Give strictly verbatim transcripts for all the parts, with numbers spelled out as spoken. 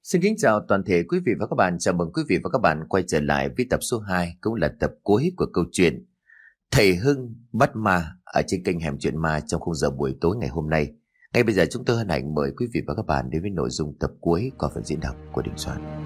Xin kính chào toàn thể quý vị và các bạn. Chào mừng quý vị và các bạn quay trở lại với tập số hai, cũng là tập cuối của câu chuyện Thầy Hưng bắt ma ở trên kênh Hẻm Chuyện Ma trong khung giờ buổi tối ngày hôm nay. Ngay bây giờ chúng tôi hân hạnh mời quý vị và các bạn đến với nội dung tập cuối của phần diễn đọc của Đình Soạn.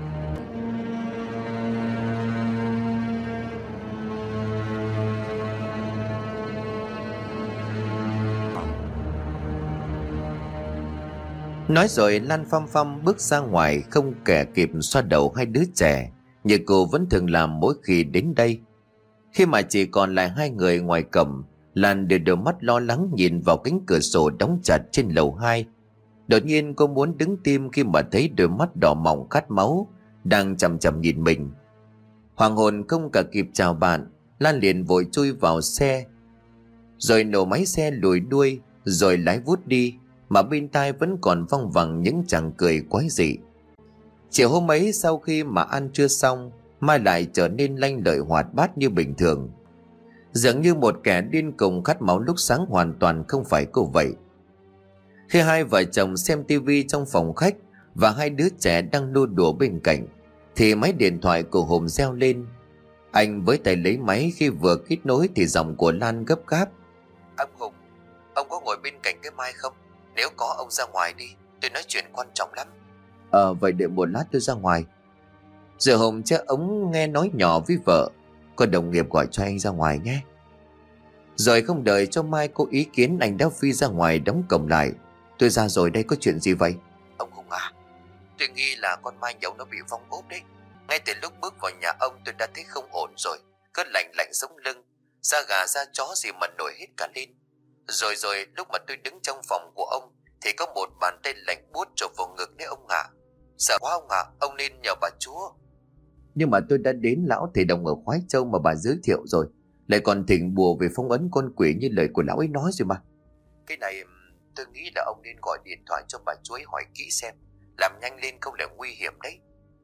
Nói rồi Lan phăm phăm bước ra ngoài, không kẻ kịp xoa đầu hai đứa trẻ như cô vẫn thường làm mỗi khi đến đây. Khi mà chỉ còn lại hai người ngoài cổng, Lan đưa đôi mắt lo lắng nhìn vào cánh cửa sổ đóng chặt trên lầu hai. Đột nhiên cô muốn đứng tim khi mà thấy đôi mắt đỏ mọng khát máu đang chằm chằm nhìn mình. Hoàng hồn không cả kịp chào bạn, Lan liền vội chui vào xe, rồi nổ máy xe lùi đuôi, rồi lái vút đi, mà bên tai vẫn còn văng vẳng những chàng cười quái dị. Chiều hôm ấy, sau khi mà ăn trưa xong, Mai lại trở nên lanh lợi hoạt bát như bình thường, dường như một kẻ điên cùng khát máu lúc sáng hoàn toàn không phải cô vậy. Khi hai vợ chồng xem tivi trong phòng khách và hai đứa trẻ đang nô đùa bên cạnh, thì máy điện thoại của Hùng reo lên. Anh với tay lấy máy, khi vừa kết nối thì giọng của Lan gấp gáp: "Ông Hùng, ông có ngồi bên cạnh cái Mai không? Nếu có, ông ra ngoài đi, tôi nói chuyện quan trọng lắm." Ờ vậy đợi một lát tôi ra ngoài." Giờ Hùng che ống nghe nói nhỏ với vợ: "Có đồng nghiệp gọi cho anh ra ngoài nhé." Rồi không đợi cho Mai có ý kiến, anh đã phi ra ngoài đóng cổng lại. "Tôi ra rồi đây, có chuyện gì vậy?" "Ông Hùng à, tôi nghi là con Mai nhậu nó bị vong ốp đấy. Ngay từ lúc bước vào nhà ông tôi đã thấy không ổn rồi, cứ lạnh lạnh sống lưng, da gà da chó gì mà nổi hết cả lên. Rồi rồi lúc mà tôi đứng trong phòng của ông thì có một bàn tay lạnh buốt chộp vào ngực đấy ông ạ. Sợ quá ông ạ, ông nên nhờ bà chúa." "Nhưng mà tôi đã đến lão thầy đồng ở Khoái Châu mà bà giới thiệu rồi, lại còn thỉnh bùa về phong ấn con quỷ như lời của lão ấy nói rồi mà." "Cái này tôi nghĩ là ông nên gọi điện thoại cho bà chúa ấy hỏi kỹ xem, làm nhanh lên không là nguy hiểm đấy."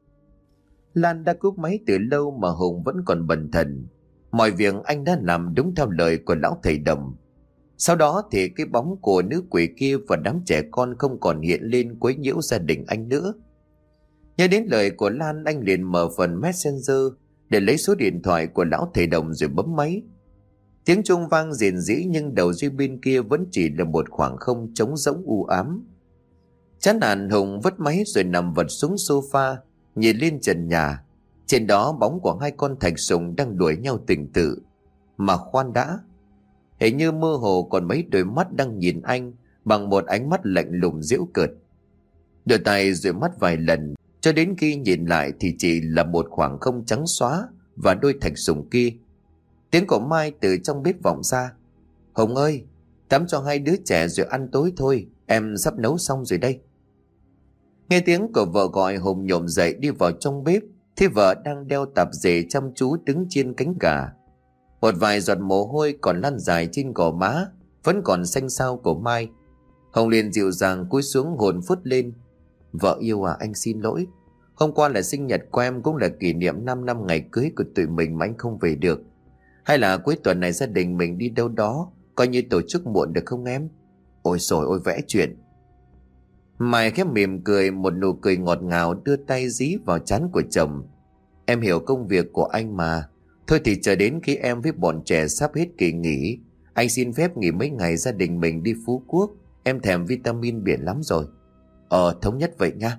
Lan đã cúp máy từ lâu mà Hùng vẫn còn bần thần. Mọi việc anh đã làm đúng theo lời của lão thầy đồng. Sau đó thì cái bóng của nữ quỷ kia và đám trẻ con không còn hiện lên quấy nhiễu gia đình anh nữa. Nhớ đến lời của Lan, anh liền mở phần Messenger để lấy số điện thoại của lão thầy đồng rồi bấm máy. Tiếng chuông vang rền rĩ, nhưng đầu dây bên kia vẫn chỉ là một khoảng không trống rỗng u ám. Chán nản, Hùng vứt máy rồi nằm vật xuống sofa, nhìn lên trần nhà. Trên đó bóng của hai con thạch sùng đang đuổi nhau tình tự. Mà khoan đã, hình như mơ hồ còn mấy đôi mắt đang nhìn anh bằng một ánh mắt lạnh lùng giễu cợt. Đưa tay dụi mắt vài lần, cho đến khi nhìn lại thì chỉ là một khoảng không trắng xóa và đôi thạch sùng kia. Tiếng của Mai từ trong bếp vọng ra: "Hùng ơi, tắm cho hai đứa trẻ rồi ăn tối thôi, em sắp nấu xong rồi đây." Nghe tiếng của vợ gọi, Hùng nhổm dậy đi vào trong bếp, thì vợ đang đeo tạp dề chăm chú đứng chiên cánh gà. Một vài giọt mồ hôi còn lăn dài trên gò má vẫn còn xanh xao của Mai. Hồng liền dịu dàng cúi xuống hồn phút lên: "Vợ yêu à, anh xin lỗi. Hôm qua là sinh nhật của em, cũng là kỷ niệm 5 năm ngày cưới của tụi mình mà anh không về được. Hay là cuối tuần này gia đình mình đi đâu đó, coi như tổ chức muộn được không em?" "Ôi rồi ôi, vẽ chuyện." Mai khép mỉm cười, một nụ cười ngọt ngào, đưa tay dí vào trán của chồng: "Em hiểu công việc của anh mà. Thôi thì chờ đến khi em với bọn trẻ sắp hết kỳ nghỉ, anh xin phép nghỉ mấy ngày, gia đình mình đi Phú Quốc. Em thèm vitamin biển lắm rồi." "Ờ, thống nhất vậy nha."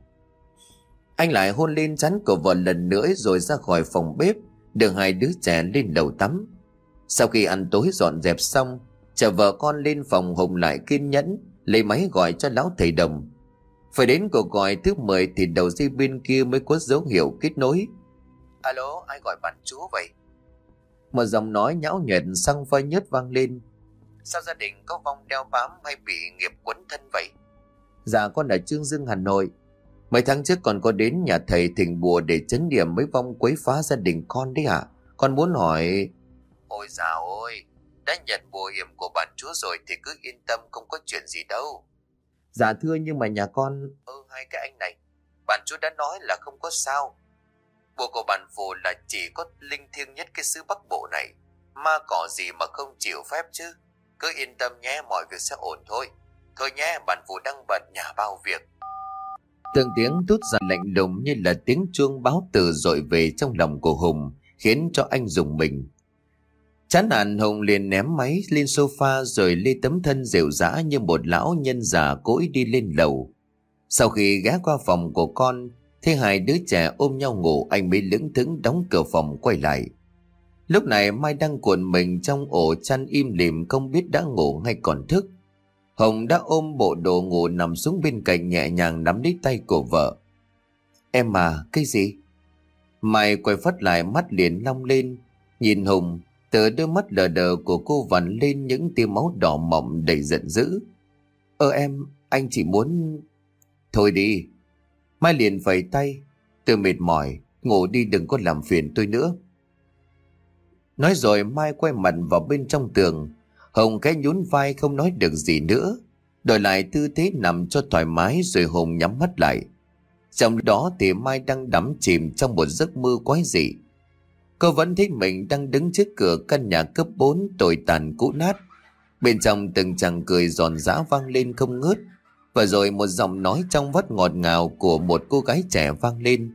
Anh lại hôn lên trán của vợ lần nữa rồi ra khỏi phòng bếp, đưa hai đứa trẻ lên lầu tắm. Sau khi ăn tối dọn dẹp xong, chở vợ con lên phòng, Hùng lại kiên nhẫn lấy máy gọi cho lão thầy đồng. Phải đến cuộc gọi thứ mười thì đầu dây bên kia mới có dấu hiệu kết nối. "Alo, ai gọi bạn chúa vậy?" Một giọng nói nhão nhuẹt xăng phai nhớt vang lên. "Sao gia đình có vong đeo bám hay bị nghiệp quấn thân vậy?" "Dạ con ở Chương Dương, Hà Nội. Mấy tháng trước còn có đến nhà thầy thỉnh bùa để trấn điểm mấy vong quấy phá gia đình con đấy ạ. Con muốn hỏi..." "Ôi dào ôi, đã nhận bùa yểm của bạn chúa rồi thì cứ yên tâm, không có chuyện gì đâu." "Dạ thưa, nhưng mà nhà con..." "Ừ, hai cái anh này, bạn chúa đã nói là không có sao. Bùa của bạn phù là chỉ có linh thiêng nhất cái xứ Bắc Bộ này, ma cỏ gì mà không chịu phép chứ. Cứ yên tâm nhé, mọi việc sẽ ổn thôi. Thôi nhé, bạn phù đang bận nhà bao việc." Từng tiếng thốt ra lạnh lùng như là tiếng chuông báo từ dội về trong lòng của Hùng, khiến cho anh rùng mình. Chán nản, Hùng liền ném máy lên sofa rồi lê tấm thân rệu rã như một lão nhân già cỗi đi lên lầu. Sau khi ghé qua phòng của con, thấy hai đứa trẻ ôm nhau ngủ, anh mới lững thững đóng cửa phòng quay lại. Lúc này Mai đang cuộn mình trong ổ chăn im lìm, không biết đã ngủ hay còn thức. Hồng đã ôm bộ đồ ngủ nằm xuống bên cạnh, nhẹ nhàng nắm lấy tay của vợ. Em à, cái gì? Mai quay phát lại, mắt liền long lên, nhìn Hùng. Từ đôi mắt lờ đờ của cô vằn lên những tia máu đỏ mọng đầy giận dữ. Ơ em, anh chỉ muốn... Thôi đi. Mai liền phẩy tay. Tôi mệt mỏi, ngủ đi, đừng có làm phiền tôi nữa. Nói rồi Mai quay mặt vào bên trong tường. Hồng cái nhún vai không nói được gì nữa, đổi lại tư thế nằm cho thoải mái rồi Hùng nhắm mắt lại. Trong đó thì Mai đang đắm chìm trong một giấc mơ quái dị. Cô vẫn thấy mình đang đứng trước cửa căn nhà cấp bốn tồi tàn cũ nát. Bên trong từng chàng cười giòn giã vang lên không ngớt. Và rồi một giọng nói trong vắt ngọt ngào của một cô gái trẻ vang lên.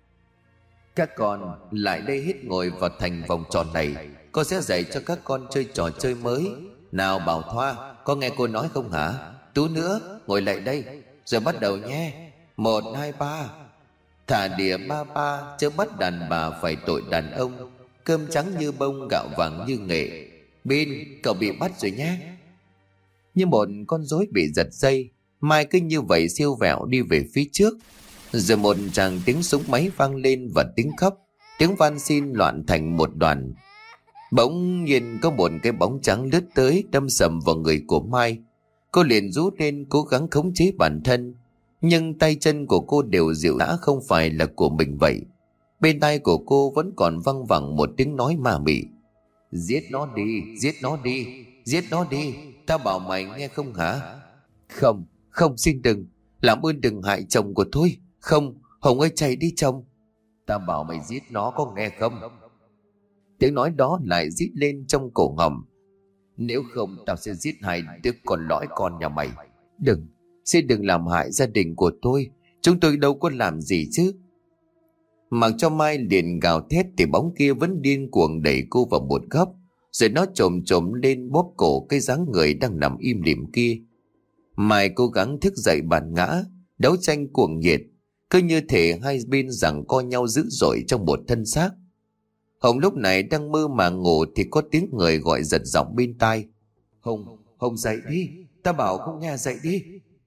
Các con lại đây hết ngồi vào thành vòng tròn này. Cô sẽ dạy cho các con chơi trò chơi mới. Nào Bảo Thoa, có nghe cô nói không hả? Tú nữa, ngồi lại đây. Rồi bắt đầu nhé. Một, hai, ba. Thả đĩa ba ba, chớ bắt đàn bà phải tội đàn ông. Cơm trắng như bông, gạo vàng như nghệ. Bin, cậu bị bắt rồi nhé. Như một con rối bị giật dây, Mai cứ như vậy siêu vẹo đi về phía trước. Rồi một tràng tiếng súng máy vang lên và tiếng khóc, tiếng van xin loạn thành một đoàn. Bỗng nhiên có một cái bóng trắng lướt tới, đâm sầm vào người của Mai. Cô liền rú lên cố gắng khống chế bản thân, nhưng tay chân của cô đều dịu dã không phải là của mình vậy. Bên tai của cô vẫn còn văng vẳng một tiếng nói ma mị. Giết nó đi, giết nó đi, giết nó đi, tao bảo mày nghe không hả? Không, không, xin đừng, làm ơn đừng hại chồng của tôi. Không, Hồng ơi chạy đi chồng. Tao bảo mày giết nó, có nghe không? Tiếng nói đó lại rít lên trong cổ họng. Nếu không tao sẽ giết hai đứa con lõi con nhà mày. Đừng, xin đừng làm hại gia đình của tôi. Chúng tôi đâu có làm gì chứ. Mặc cho Mai liền gào thét thì bóng kia vẫn điên cuồng đẩy cô vào một góc. Rồi nó trồm trồm lên bóp cổ cái dáng người đang nằm im lìm kia. Mai cố gắng thức dậy bản ngã, đấu tranh cuồng nhiệt, cứ như thể hai bên giằng co nhau dữ dội trong một thân xác. Hồng lúc này đang mơ màng ngủ thì có tiếng người gọi giật giọng bên tai. Hồng, Hồng dậy đi, ta bảo không nghe, dậy đi.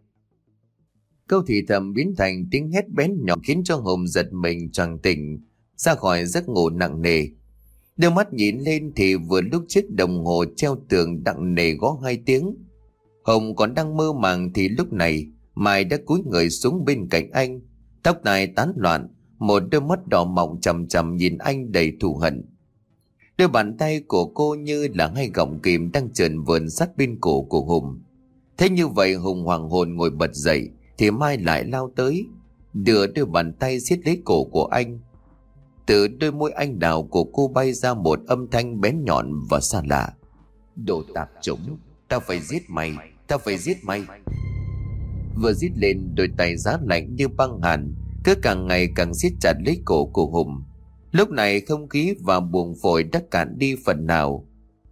Câu thì thầm biến thành tiếng hét bén nhọn khiến cho Hồng giật mình choàng tỉnh ra khỏi giấc ngủ nặng nề. Đưa mắt nhìn lên thì vừa lúc chiếc đồng hồ treo tường nặng nề gõ hai tiếng. Hồng còn đang mơ màng thì lúc này Mai đã cúi người xuống bên cạnh anh, tóc tai tán loạn, một đôi mắt đỏ mọng chằm chằm nhìn anh đầy thù hận. Đôi bàn tay của cô như là hai gọng kìm đang trườn vườn sát bên cổ của Hùng. Thế như vậy Hùng hoàng hồn ngồi bật dậy thì Mai lại lao tới, đưa đôi bàn tay siết lấy cổ của anh. Từ đôi môi anh đào của cô bay ra một âm thanh bén nhọn và xa lạ. Đồ tạp chủng, tao phải giết mày, tao phải giết mày. Vừa giết lên, đôi tay giá lạnh như băng hàn cứ càng ngày càng siết chặt lấy cổ của Hùng. Lúc này không khí và buồng phổi đã cạn đi phần nào.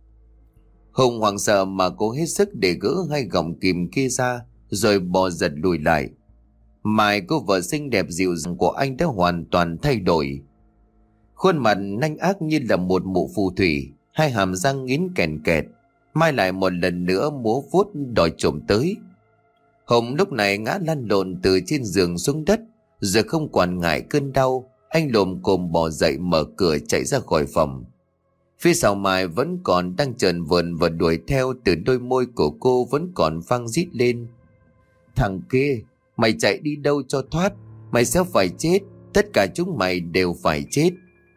Hùng hoảng sợ mà cố hết sức để gỡ hai gọng kìm kia ra rồi bò giật lùi lại. Mai, cô vợ xinh đẹp dịu dàng của anh đã hoàn toàn thay đổi. Khuôn mặt nanh ác như là một mụ phù thủy, hai hàm răng nghiến kèn kẹt. Mai lại một lần nữa múa vuốt đòi trộm tới. Hùng lúc này ngã lăn lộn từ trên giường xuống đất, giờ không quản ngại cơn đau, anh lồm cồm bò dậy mở cửa chạy ra khỏi phòng. Phía sau Mai vẫn còn đang trờn vờn và đuổi theo, từ đôi môi của cô vẫn còn vang rít lên. Thằng kia, mày chạy đi đâu cho thoát, mày sẽ phải chết, tất cả chúng mày đều phải chết.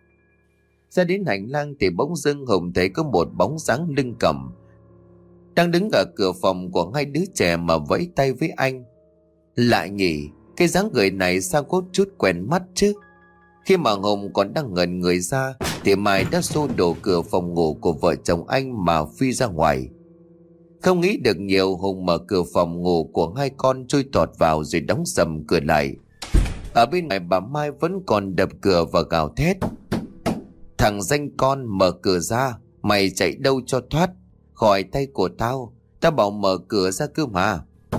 Ra đến hành lang thì bỗng dưng Hùng thấy có một bóng dáng lưng cầm đang đứng ở cửa phòng của hai đứa trẻ mà vẫy tay với anh. Lạ nhỉ, cái dáng người này sao có chút quen mắt chứ. Khi mà Hùng còn đang ngẩn người ra thì Mai đã xô đổ cửa phòng ngủ của vợ chồng anh mà phi ra ngoài. Không nghĩ được nhiều, Hùng mở cửa phòng ngủ của hai con chui tọt vào rồi đóng sầm cửa lại, Ở bên ngoài bà Mai vẫn còn đập cửa và gào thét: "Thằng danh con, mở cửa ra, mày chạy đâu cho thoát, khỏi tay của tao, tao bảo mở cửa ra cơ mà."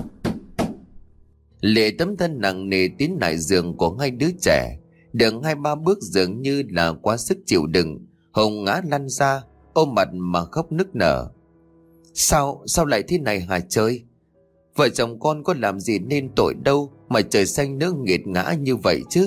Lệ tấm thân nặng nề tiến lại giường của hai đứa trẻ. Đường hai ba bước dường như là quá sức chịu đựng, Hồng ngã lăn ra, ôm mặt mà khóc nức nở. Sao, sao lại thế này hả trời? Vợ chồng con có làm gì nên tội đâu mà trời xanh nước nghiệt ngã như vậy chứ?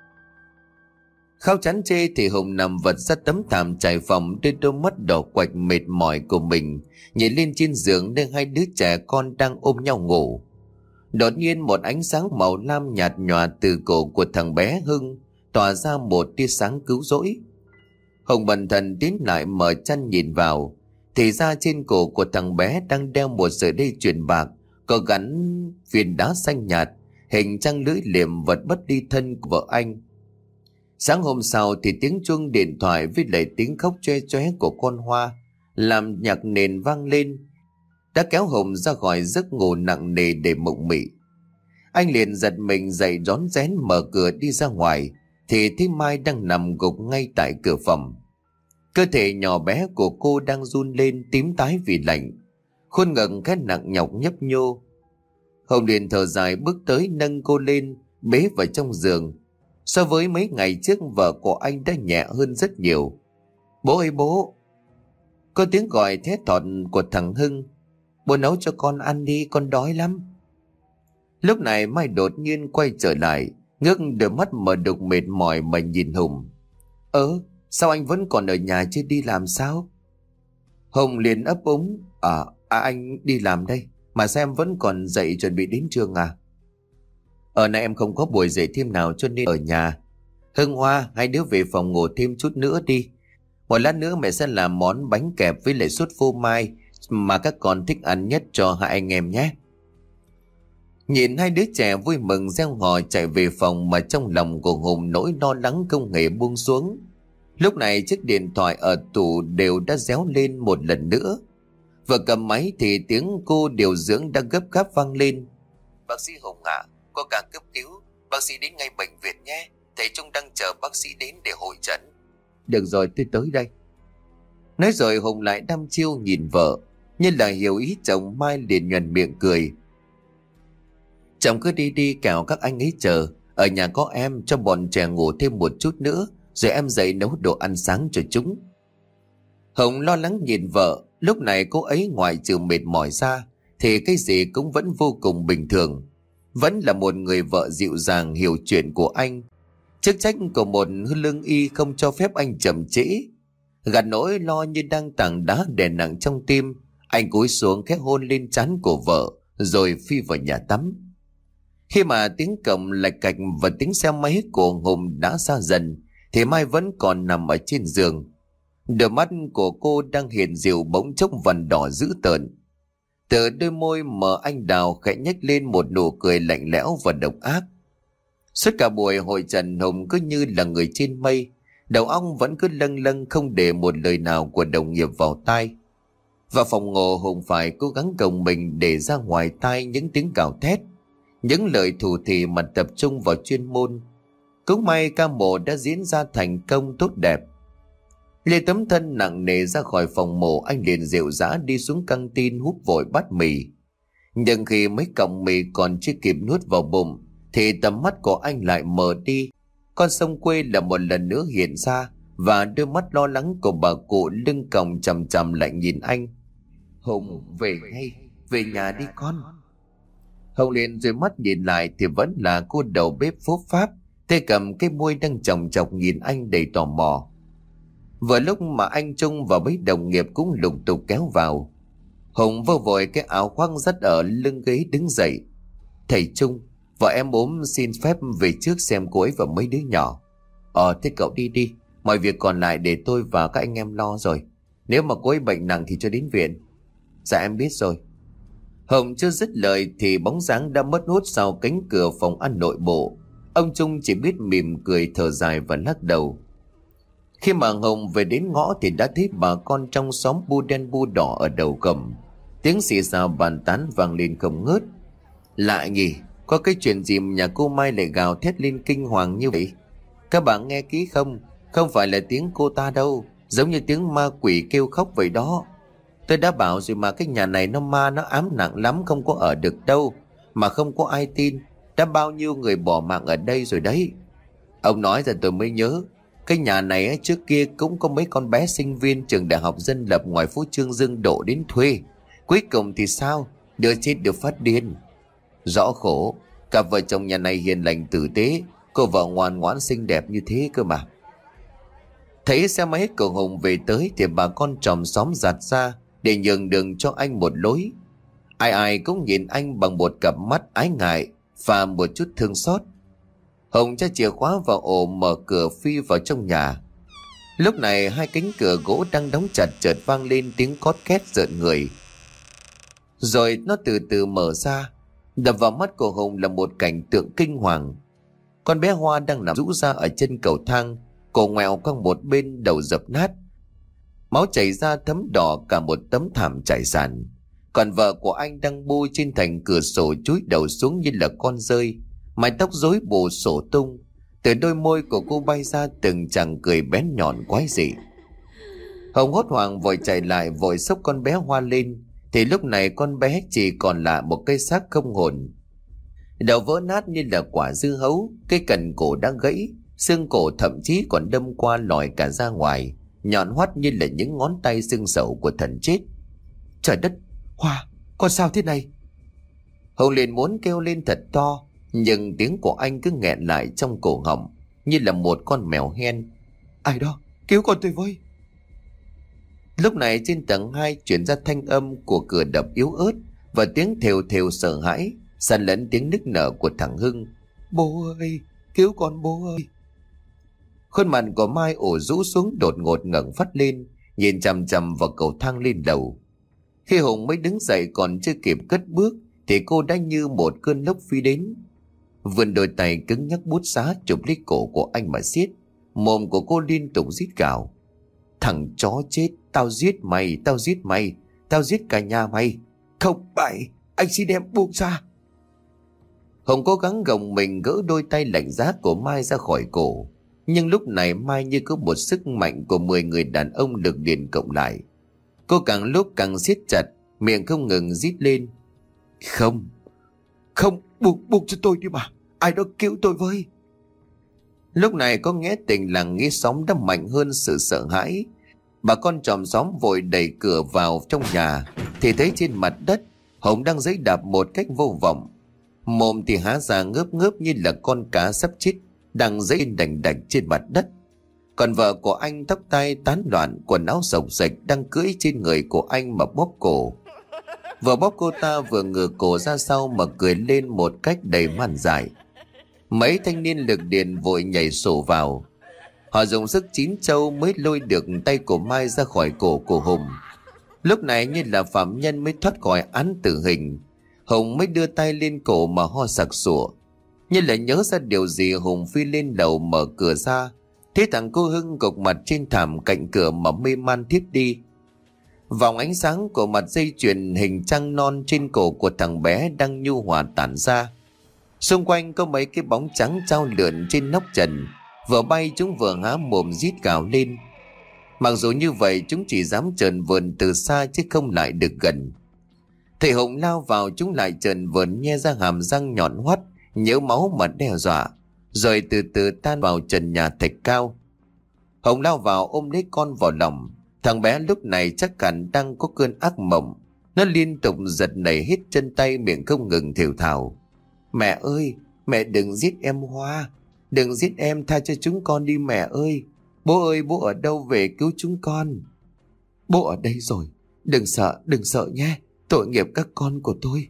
Khao chán chê thì Hồng nằm vật ra tấm thảm trải phòng, đôi đôi mắt đỏ quạch mệt mỏi của mình nhìn lên trên giường nơi hai đứa trẻ con đang ôm nhau ngủ. Đột nhiên một ánh sáng màu lam nhạt nhòa từ cổ của thằng bé Hưng tỏa ra một tia sáng cứu rỗi. Hồng bần thần tiến lại mở chăn nhìn vào, thì ra trên cổ của thằng bé đang đeo một sợi dây chuyền bạc có gắn viên đá xanh nhạt, hình trang lưỡi liềm vật bất ly thân của vợ anh. Sáng hôm sau thì tiếng chuông điện thoại với lại tiếng khóc choe choé của con Hoa làm nhạc nền vang lên, đã kéo Hồng ra khỏi giấc ngủ nặng nề để mộng mị. Anh liền giật mình dậy rón rén mở cửa đi ra ngoài, thì thấy Mai đang nằm gục ngay tại cửa phòng. Cơ thể nhỏ bé của cô đang run lên tím tái vì lạnh, khuôn ngực khẽ nặng nhọc nhấp nhô. Hồng liền thở dài bước tới nâng cô lên, bế vào trong giường. So với mấy ngày trước, vợ của anh đã nhẹ hơn rất nhiều. "Bố ơi bố!" Có tiếng gọi thét thót của thằng Hưng. "Bố nấu cho con ăn đi, con đói lắm." Lúc này Mai đột nhiên quay trở lại, ngước đôi mắt mở đục mệt mỏi mà nhìn Hùng. "Ơ, sao anh vẫn còn ở nhà chứ đi làm sao?" Hùng liền ấp úng: À, à anh đi làm đây, mà sao em vẫn còn dậy chuẩn bị đến trường à?" "Ở nay em không có buổi dạy thêm nào cho nên ở nhà. Hưng, Hoa, hai đứa về phòng ngủ thêm chút nữa đi. Một lát nữa mẹ sẽ làm món bánh kẹp với lại sốt phô mai mà các con thích ăn nhất cho hai anh em nhé." Nhìn hai đứa trẻ vui mừng reo hò chạy về phòng mà trong lòng của Hùng nỗi lo lắng không hề buông xuống. Lúc này chiếc điện thoại ở tủ đều đã réo lên một lần nữa. Vừa cầm máy thì tiếng cô điều dưỡng đã gấp gáp vang lên: "Bác sĩ Hùng ạ, à, có ca cấp cứu, bác sĩ đến ngay bệnh viện nhé. Thầy Trung đang chờ bác sĩ đến để hội chẩn." "Được rồi, tôi tới đây." Nói rồi Hùng lại đăm chiêu nhìn vợ, như là hiểu ý chồng. Mai liền nhuần miệng cười: "Chồng cứ đi đi, kẻo các anh ấy chờ. Ở nhà có em, cho bọn trẻ ngủ thêm một chút nữa, rồi em dậy nấu đồ ăn sáng cho chúng." Hùng lo lắng nhìn vợ. Lúc này cô ấy ngoại trừ mệt mỏi ra thì cái gì cũng vẫn vô cùng bình thường, vẫn là một người vợ dịu dàng hiểu chuyện của anh. Chức trách của một lương y không cho phép anh chậm trễ. Gạt nỗi lo như đang tảng đá đè nặng trong tim, anh cúi xuống khẽ hôn lên trán của vợ rồi phi vào nhà tắm. Khi mà tiếng cổng lạch cạch và tiếng xe máy của Hùng đã xa dần thì Mai vẫn còn nằm ở trên giường. Đôi mắt của cô đang hiền dịu bỗng chốc vằn đỏ dữ tợn. Từ đôi môi mờ anh đào khẽ nhếch lên một nụ cười lạnh lẽo và độc ác. Suốt cả buổi hội trần, Hùng cứ như là người trên mây, đầu óc vẫn cứ lâng lâng không để một lời nào của đồng nghiệp vào tai. Vào phòng ngủ, Hùng phải cố gắng gồng mình để ra ngoài tai những tiếng gào thét, những lời thủ thỉ mà tập trung vào chuyên môn. Cũng may ca mổ đã diễn ra thành công tốt đẹp. Lê tấm thân nặng nề ra khỏi phòng mổ, anh liền dịu dã đi xuống căng tin húp vội bát mì. Nhưng khi mấy cọng mì còn chưa kịp nuốt vào bụng thì tầm mắt của anh lại mờ đi. Con sông quê là một lần nữa hiện ra, và đôi mắt lo lắng của bà cụ lưng còng chằm chằm lại nhìn anh. "Hùng, về ngay, về nhà đi con." Hùng liền rồi mắt nhìn lại thì vẫn là cô đầu bếp phốp pháp, tay cầm cái môi đang chòng chọc nhìn anh đầy tò mò. Vừa lúc mà anh Trung và mấy đồng nghiệp cũng lục tục kéo vào, Hùng vơ vội cái áo khoác dắt ở lưng ghế đứng dậy. "Thầy Trung, vợ em ốm, xin phép về trước xem cô ấy và mấy đứa nhỏ." "Ờ thế cậu đi đi, mọi việc còn lại để tôi và các anh em lo rồi. Nếu mà cô ấy bệnh nặng thì cho đến viện." "Dạ em biết rồi." Hùng chưa dứt lời thì bóng dáng đã mất hút sau cánh cửa phòng ăn nội bộ. Ông Trung chỉ biết mỉm cười thở dài và lắc đầu. Khi mà Hùng về đến ngõ thì đã thấy bà con trong xóm bu đen bu đỏ ở đầu cầm. Tiếng xì xào bàn tán vang lên không ngớt. "Lạ nhỉ, Có cái chuyện gì nhà cô Mai lại gào thét lên kinh hoàng như vậy? Các bạn nghe kỹ không? Không phải là tiếng cô ta đâu, giống như tiếng ma quỷ kêu khóc vậy đó. Tôi đã bảo rồi mà, cái nhà này nó ma nó ám nặng lắm, không có ở được đâu. Mà không có ai tin. Đã bao nhiêu người bỏ mạng ở đây rồi đấy. Ông nói rồi tôi mới nhớ, cái nhà này ấy, trước kia cũng có mấy con bé sinh viên trường đại học dân lập ngoài phố Trương Dương đổ đến thuê. Cuối cùng thì sao? Đứa chết được phát điên. Rõ khổ. Cặp vợ chồng nhà này hiền lành tử tế, cô vợ ngoan ngoãn xinh đẹp như thế cơ mà. Thấy xe máy của Hùng về tới thì bà con chòm xóm giạt ra để nhường đường cho anh một lối. Ai ai cũng nhìn anh bằng một cặp mắt ái ngại và một chút thương xót. Hùng cho chìa khóa vào ổ, mở cửa phi vào trong nhà. Lúc này hai cánh cửa gỗ đang đóng chặt chợt vang lên tiếng cót két rợn người. Rồi nó từ từ mở ra. Đập vào mắt của Hùng là một cảnh tượng kinh hoàng. Con bé Hoa đang nằm rũ ra ở chân cầu thang, cổ ngoẹo qua một bên, đầu dập nát. Máu chảy ra thấm đỏ cả một tấm thảm trải sàn. Còn vợ của anh đang bu trên thành cửa sổ, chúi đầu xuống như là con dơi, mái tóc rối bù xổ tung. Từ đôi môi của cô bay ra từng chàng cười bén nhọn quái dị. Hồng hốt hoảng vội chạy lại, vội xốc con bé Hoa lên. Thì lúc này con bé chỉ còn là một cây xác không hồn. Đầu vỡ nát như là quả dưa hấu, cái cành cổ đã gãy, xương cổ thậm chí còn đâm qua lòi cả ra ngoài, nhọn hoắt như là những ngón tay xương sẩu của thần chết. Trời đất, Hoa, con sao thế này? Hồng liền muốn kêu lên thật to, nhưng tiếng của anh cứ nghẹn lại trong cổ họng như là một con mèo hen. Ai đó, cứu con tôi với. Lúc này trên tầng hai chuyển ra thanh âm của cửa đập yếu ớt và tiếng thều thều sợ hãi, xen lẫn tiếng nức nở của thằng Hưng. Bố ơi, cứu con bố ơi. Khuôn mặt của Mai ổ rũ xuống, đột ngột ngẩng phát lên, nhìn chằm chằm vào cầu thang lên lầu. Khi Hùng mới đứng dậy còn chưa kịp cất bước thì cô đã như một cơn lốc phi đến, vươn đôi tay cứng nhắc bút xá chụp lấy cổ của anh mà siết. Mồm của cô liên tục rít gào. Thằng chó chết, tao giết mày, tao giết mày, tao giết cả nhà mày. Không phải, anh xin em buông ra. Hùng cố gắng gồng mình gỡ đôi tay lạnh giá của Mai ra khỏi cổ. Nhưng lúc này Mai như có một sức mạnh của mười người đàn ông lực liền cộng lại. Cô càng lúc càng siết chặt, miệng không ngừng rít lên. Không, không, buông, buông cho tôi đi mà, ai đó cứu tôi với. Lúc này có nghe tình làng nghe sóng đã mạnh hơn sự sợ hãi. Bà con chòm xóm vội đẩy cửa vào trong nhà thì thấy trên mặt đất Hồng đang giẫy đạp một cách vô vọng. Mồm thì há ra ngớp ngớp như là con cá sắp chết, đang giẫy đành đạch trên mặt đất. Còn vợ của anh tóc tai tán loạn, quần áo xộc xệch đang cưỡi trên người của anh mà bóp cổ. Vừa bóp cô ta vừa ngửa cổ ra sau mà cười lên một cách đầy man dại. Mấy thanh niên lực điền vội nhảy sổ vào. Họ dùng sức chín châu mới lôi được tay của Mai ra khỏi cổ của Hùng. Lúc này như là phạm nhân mới thoát khỏi án tử hình, Hùng mới đưa tay lên cổ mà ho sặc sụa. Như là nhớ ra điều gì, Hùng phi lên lầu mở cửa ra, thấy thằng cô Hưng gục mặt trên thảm cạnh cửa mà mê man thiếp đi. Vòng ánh sáng của mặt dây chuyền hình trăng non trên cổ của thằng bé đang nhu hòa tản ra. Xung quanh có mấy cái bóng trắng trao lượn trên nóc trần, vừa bay chúng vừa há mồm rít gào lên. Mặc dù như vậy chúng chỉ dám trờn vờn từ xa chứ không lại được gần. Thầy Hùng lao vào chúng lại trờn vờn nhe ra hàm răng nhọn hoắt, nhớ máu mà đe dọa, rồi từ từ tan vào trần nhà thạch cao. Hùng lao vào ôm lấy con vào lòng. Thằng bé lúc này chắc hẳn đang có cơn ác mộng. Nó liên tục giật nảy hết chân tay, miệng không ngừng thều thào. Mẹ ơi, mẹ đừng giết em Hoa, đừng giết em, tha cho chúng con đi mẹ ơi. Bố ơi, bố ở đâu, về cứu chúng con. Bố ở đây rồi, đừng sợ, đừng sợ nhé, tội nghiệp các con của tôi.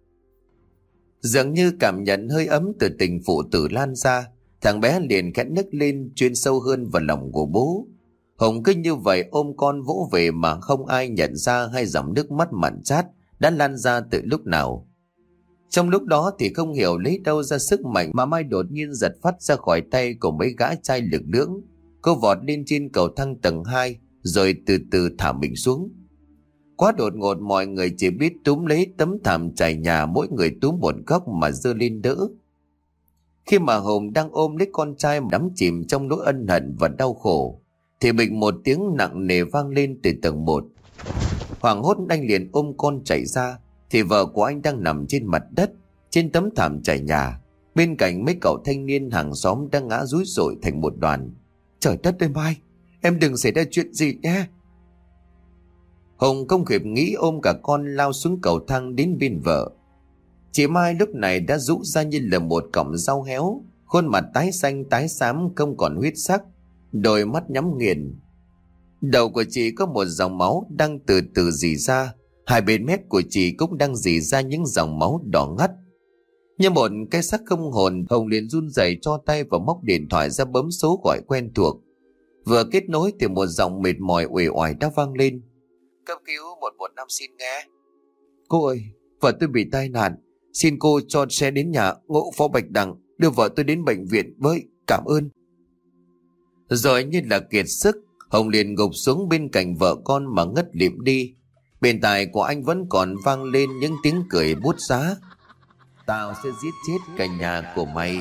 Dường như cảm nhận hơi ấm từ tình phụ tử lan ra, thằng bé liền khẽ nức lên chuyên sâu hơn vào lòng của bố. Hùng cứ như vậy ôm con vỗ về mà không ai nhận ra hai dòng nước mắt mặn chát đã lan ra từ lúc nào. Trong lúc đó thì không hiểu lấy đâu ra sức mạnh mà Mai đột nhiên giật phát ra khỏi tay của mấy gã trai lực lưỡng. Cô vọt lên trên cầu thang tầng hai rồi từ từ thả mình xuống. Quá đột ngột, mọi người chỉ biết túm lấy tấm thảm trải nhà, mỗi người túm một góc mà giơ lên đỡ. Khi mà Hùng đang ôm lấy con trai đắm chìm trong nỗi ân hận và đau khổ, thì bịch một tiếng nặng nề vang lên từ tầng một. Hoảng hốt anh liền ôm con chạy ra, thì vợ của anh đang nằm trên mặt đất, trên tấm thảm trải nhà, bên cạnh mấy cậu thanh niên hàng xóm đang ngã rúi rủi thành một đoàn. Trời đất ơi Mai, em đừng xảy ra chuyện gì nhé. Hùng không kịp nghĩ, ôm cả con lao xuống cầu thang đến bên vợ. Chị Mai lúc này đã rũ ra như là một cọng rau héo, khuôn mặt tái xanh tái xám không còn huyết sắc, đôi mắt nhắm nghiền. Đầu của chị có một dòng máu đang từ từ rỉ ra, hai bên mép của chị cũng đang rỉ ra những dòng máu đỏ ngắt. Như một cái xác không hồn, Hồng liền run rẩy cho tay và móc điện thoại ra bấm số gọi quen thuộc. Vừa kết nối thì một giọng mệt mỏi uể oải đã vang lên. Cấp cứu một một năm xin nghe. Cô ơi, vợ tôi bị tai nạn, xin cô cho xe đến nhà Ngộ Phó Bạch Đằng đưa vợ tôi đến bệnh viện với, cảm ơn. Rồi như là kiệt sức, Hồng liền gục xuống bên cạnh vợ con mà ngất lịm đi. Bên tai của anh vẫn còn vang lên những tiếng cười bút giá. Tao sẽ giết chết cả nhà của mày.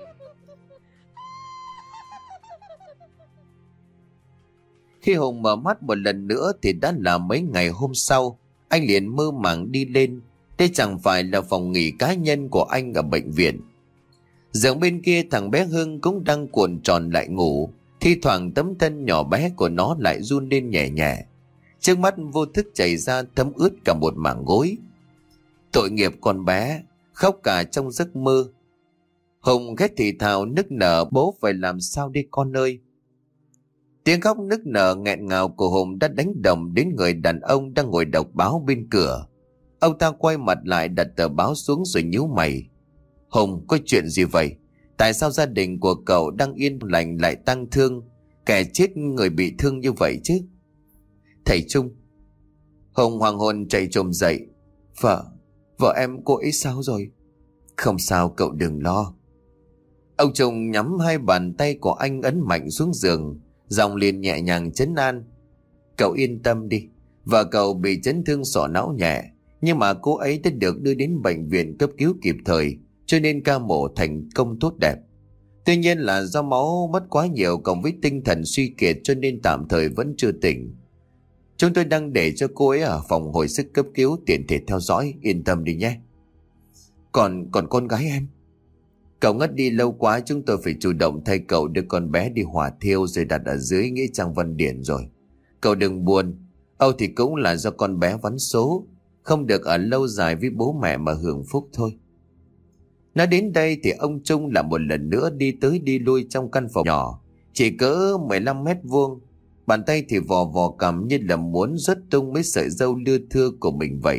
Khi Hùng mở mắt một lần nữa thì đã là mấy ngày hôm sau. Anh liền mơ màng đi lên. Đây chẳng phải là phòng nghỉ cá nhân của anh ở bệnh viện. Giường bên kia thằng bé Hưng cũng đang cuộn tròn lại ngủ. Thi thoảng tấm thân nhỏ bé của nó lại run lên nhẹ nhẹ. Trước mắt vô thức chảy ra thấm ướt cả một mảng gối. Tội nghiệp con bé, khóc cả trong giấc mơ. Hùng ghét thì thào nức nở, bố phải làm sao đi con ơi. Tiếng khóc nức nở nghẹn ngào của Hùng đã đánh động đến người đàn ông đang ngồi đọc báo bên cửa. Ông ta quay mặt lại, đặt tờ báo xuống rồi nhíu mày. Hùng, có chuyện gì vậy? Tại sao gia đình của cậu đang yên lành lại tang thương, kẻ chết người bị thương như vậy chứ? Thầy Trung. Hùng hoàng hồn chạy trồm dậy. Vợ, vợ em cô ấy sao rồi? Không sao, cậu đừng lo. Ông Trung nhắm hai bàn tay của anh ấn mạnh xuống giường, giọng liền nhẹ nhàng trấn an. Cậu yên tâm đi, vợ cậu bị chấn thương sọ não nhẹ, nhưng mà cô ấy đã được đưa đến bệnh viện cấp cứu kịp thời, cho nên ca mổ thành công tốt đẹp. Tuy nhiên là do máu mất quá nhiều cộng với tinh thần suy kiệt cho nên tạm thời vẫn chưa tỉnh. Chúng tôi đang để cho cô ấy ở phòng hồi sức cấp cứu tiện thể theo dõi, yên tâm đi nhé. Còn còn con gái em? Cậu ngất đi lâu quá, chúng tôi phải chủ động thay cậu đưa con bé đi hỏa thiêu rồi đặt ở dưới nghĩa trang Văn Điển rồi. Cậu đừng buồn, Âu thì cũng là do con bé vắn số, không được ở lâu dài với bố mẹ mà hưởng phúc thôi. Nói đến đây thì ông Trung lại một lần nữa đi tới đi lui trong căn phòng nhỏ, chỉ cỡ mười lăm mét vuông. Bàn tay thì vò vò cầm như là muốn rớt tung mấy sợi râu lưa thưa của mình vậy.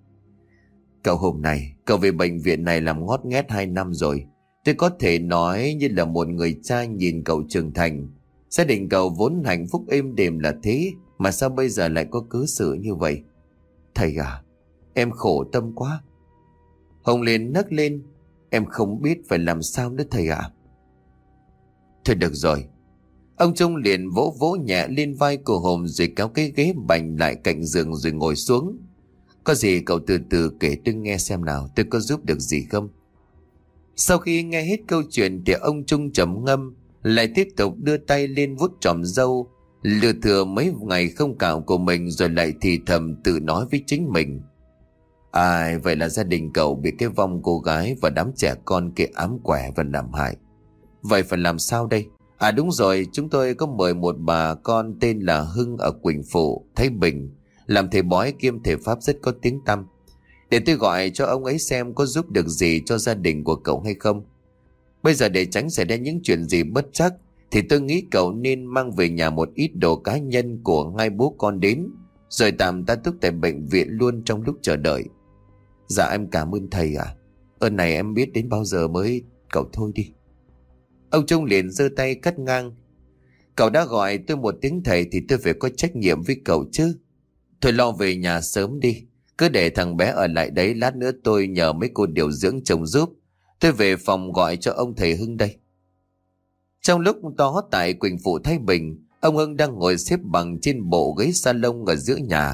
Cậu hôm nay, cậu về bệnh viện này làm ngót nghét hai năm rồi. Tôi có thể nói như là một người cha nhìn cậu trưởng thành. Gia đình cậu vốn hạnh phúc êm đềm là thế, mà sao bây giờ lại có cớ xử như vậy? Thầy à, em khổ tâm quá. Hồng liền nấc lên. Em không biết phải làm sao nữa thầy ạ. Thôi được rồi. Ông Trung liền vỗ vỗ nhẹ lên vai của Hồng rồi kéo cái ghế bành lại cạnh giường rồi ngồi xuống. Có gì cậu từ từ kể tôi nghe xem nào, tôi có giúp được gì không? Sau khi nghe hết câu chuyện thì ông Trung trầm ngâm, lại tiếp tục đưa tay lên vuốt tròm râu, lừa thừa mấy ngày không cạo của mình, rồi lại thì thầm tự nói với chính mình. À, vậy là gia đình cậu bị cái vong cô gái và đám trẻ con kia ám quẻ và làm hại. Vậy phải làm sao đây? À đúng rồi, chúng tôi có mời một bà con tên là Hưng ở Quỳnh Phụ, Thái Bình, làm thầy bói kiêm thầy pháp rất có tiếng tăm. Để tôi gọi cho ông ấy xem có giúp được gì cho gia đình của cậu hay không. Bây giờ để tránh xảy ra những chuyện gì bất trắc thì tôi nghĩ cậu nên mang về nhà một ít đồ cá nhân của hai bố con đến, rồi tạm ta túc tại bệnh viện luôn trong lúc chờ đợi. Dạ em cảm ơn thầy ạ. Ơn này em biết đến bao giờ mới, cậu thôi đi. Ông Trung liền giơ tay cắt ngang. Cậu đã gọi tôi một tiếng thầy thì tôi phải có trách nhiệm với cậu chứ. Thôi lo về nhà sớm đi, cứ để thằng bé ở lại đấy, lát nữa tôi nhờ mấy cô điều dưỡng chồng giúp. Tôi về phòng gọi cho ông thầy Hưng đây. Trong lúc đó tại Quỳnh Phụ Thái Bình, ông Hưng đang ngồi xếp bằng trên bộ ghế salon ở giữa nhà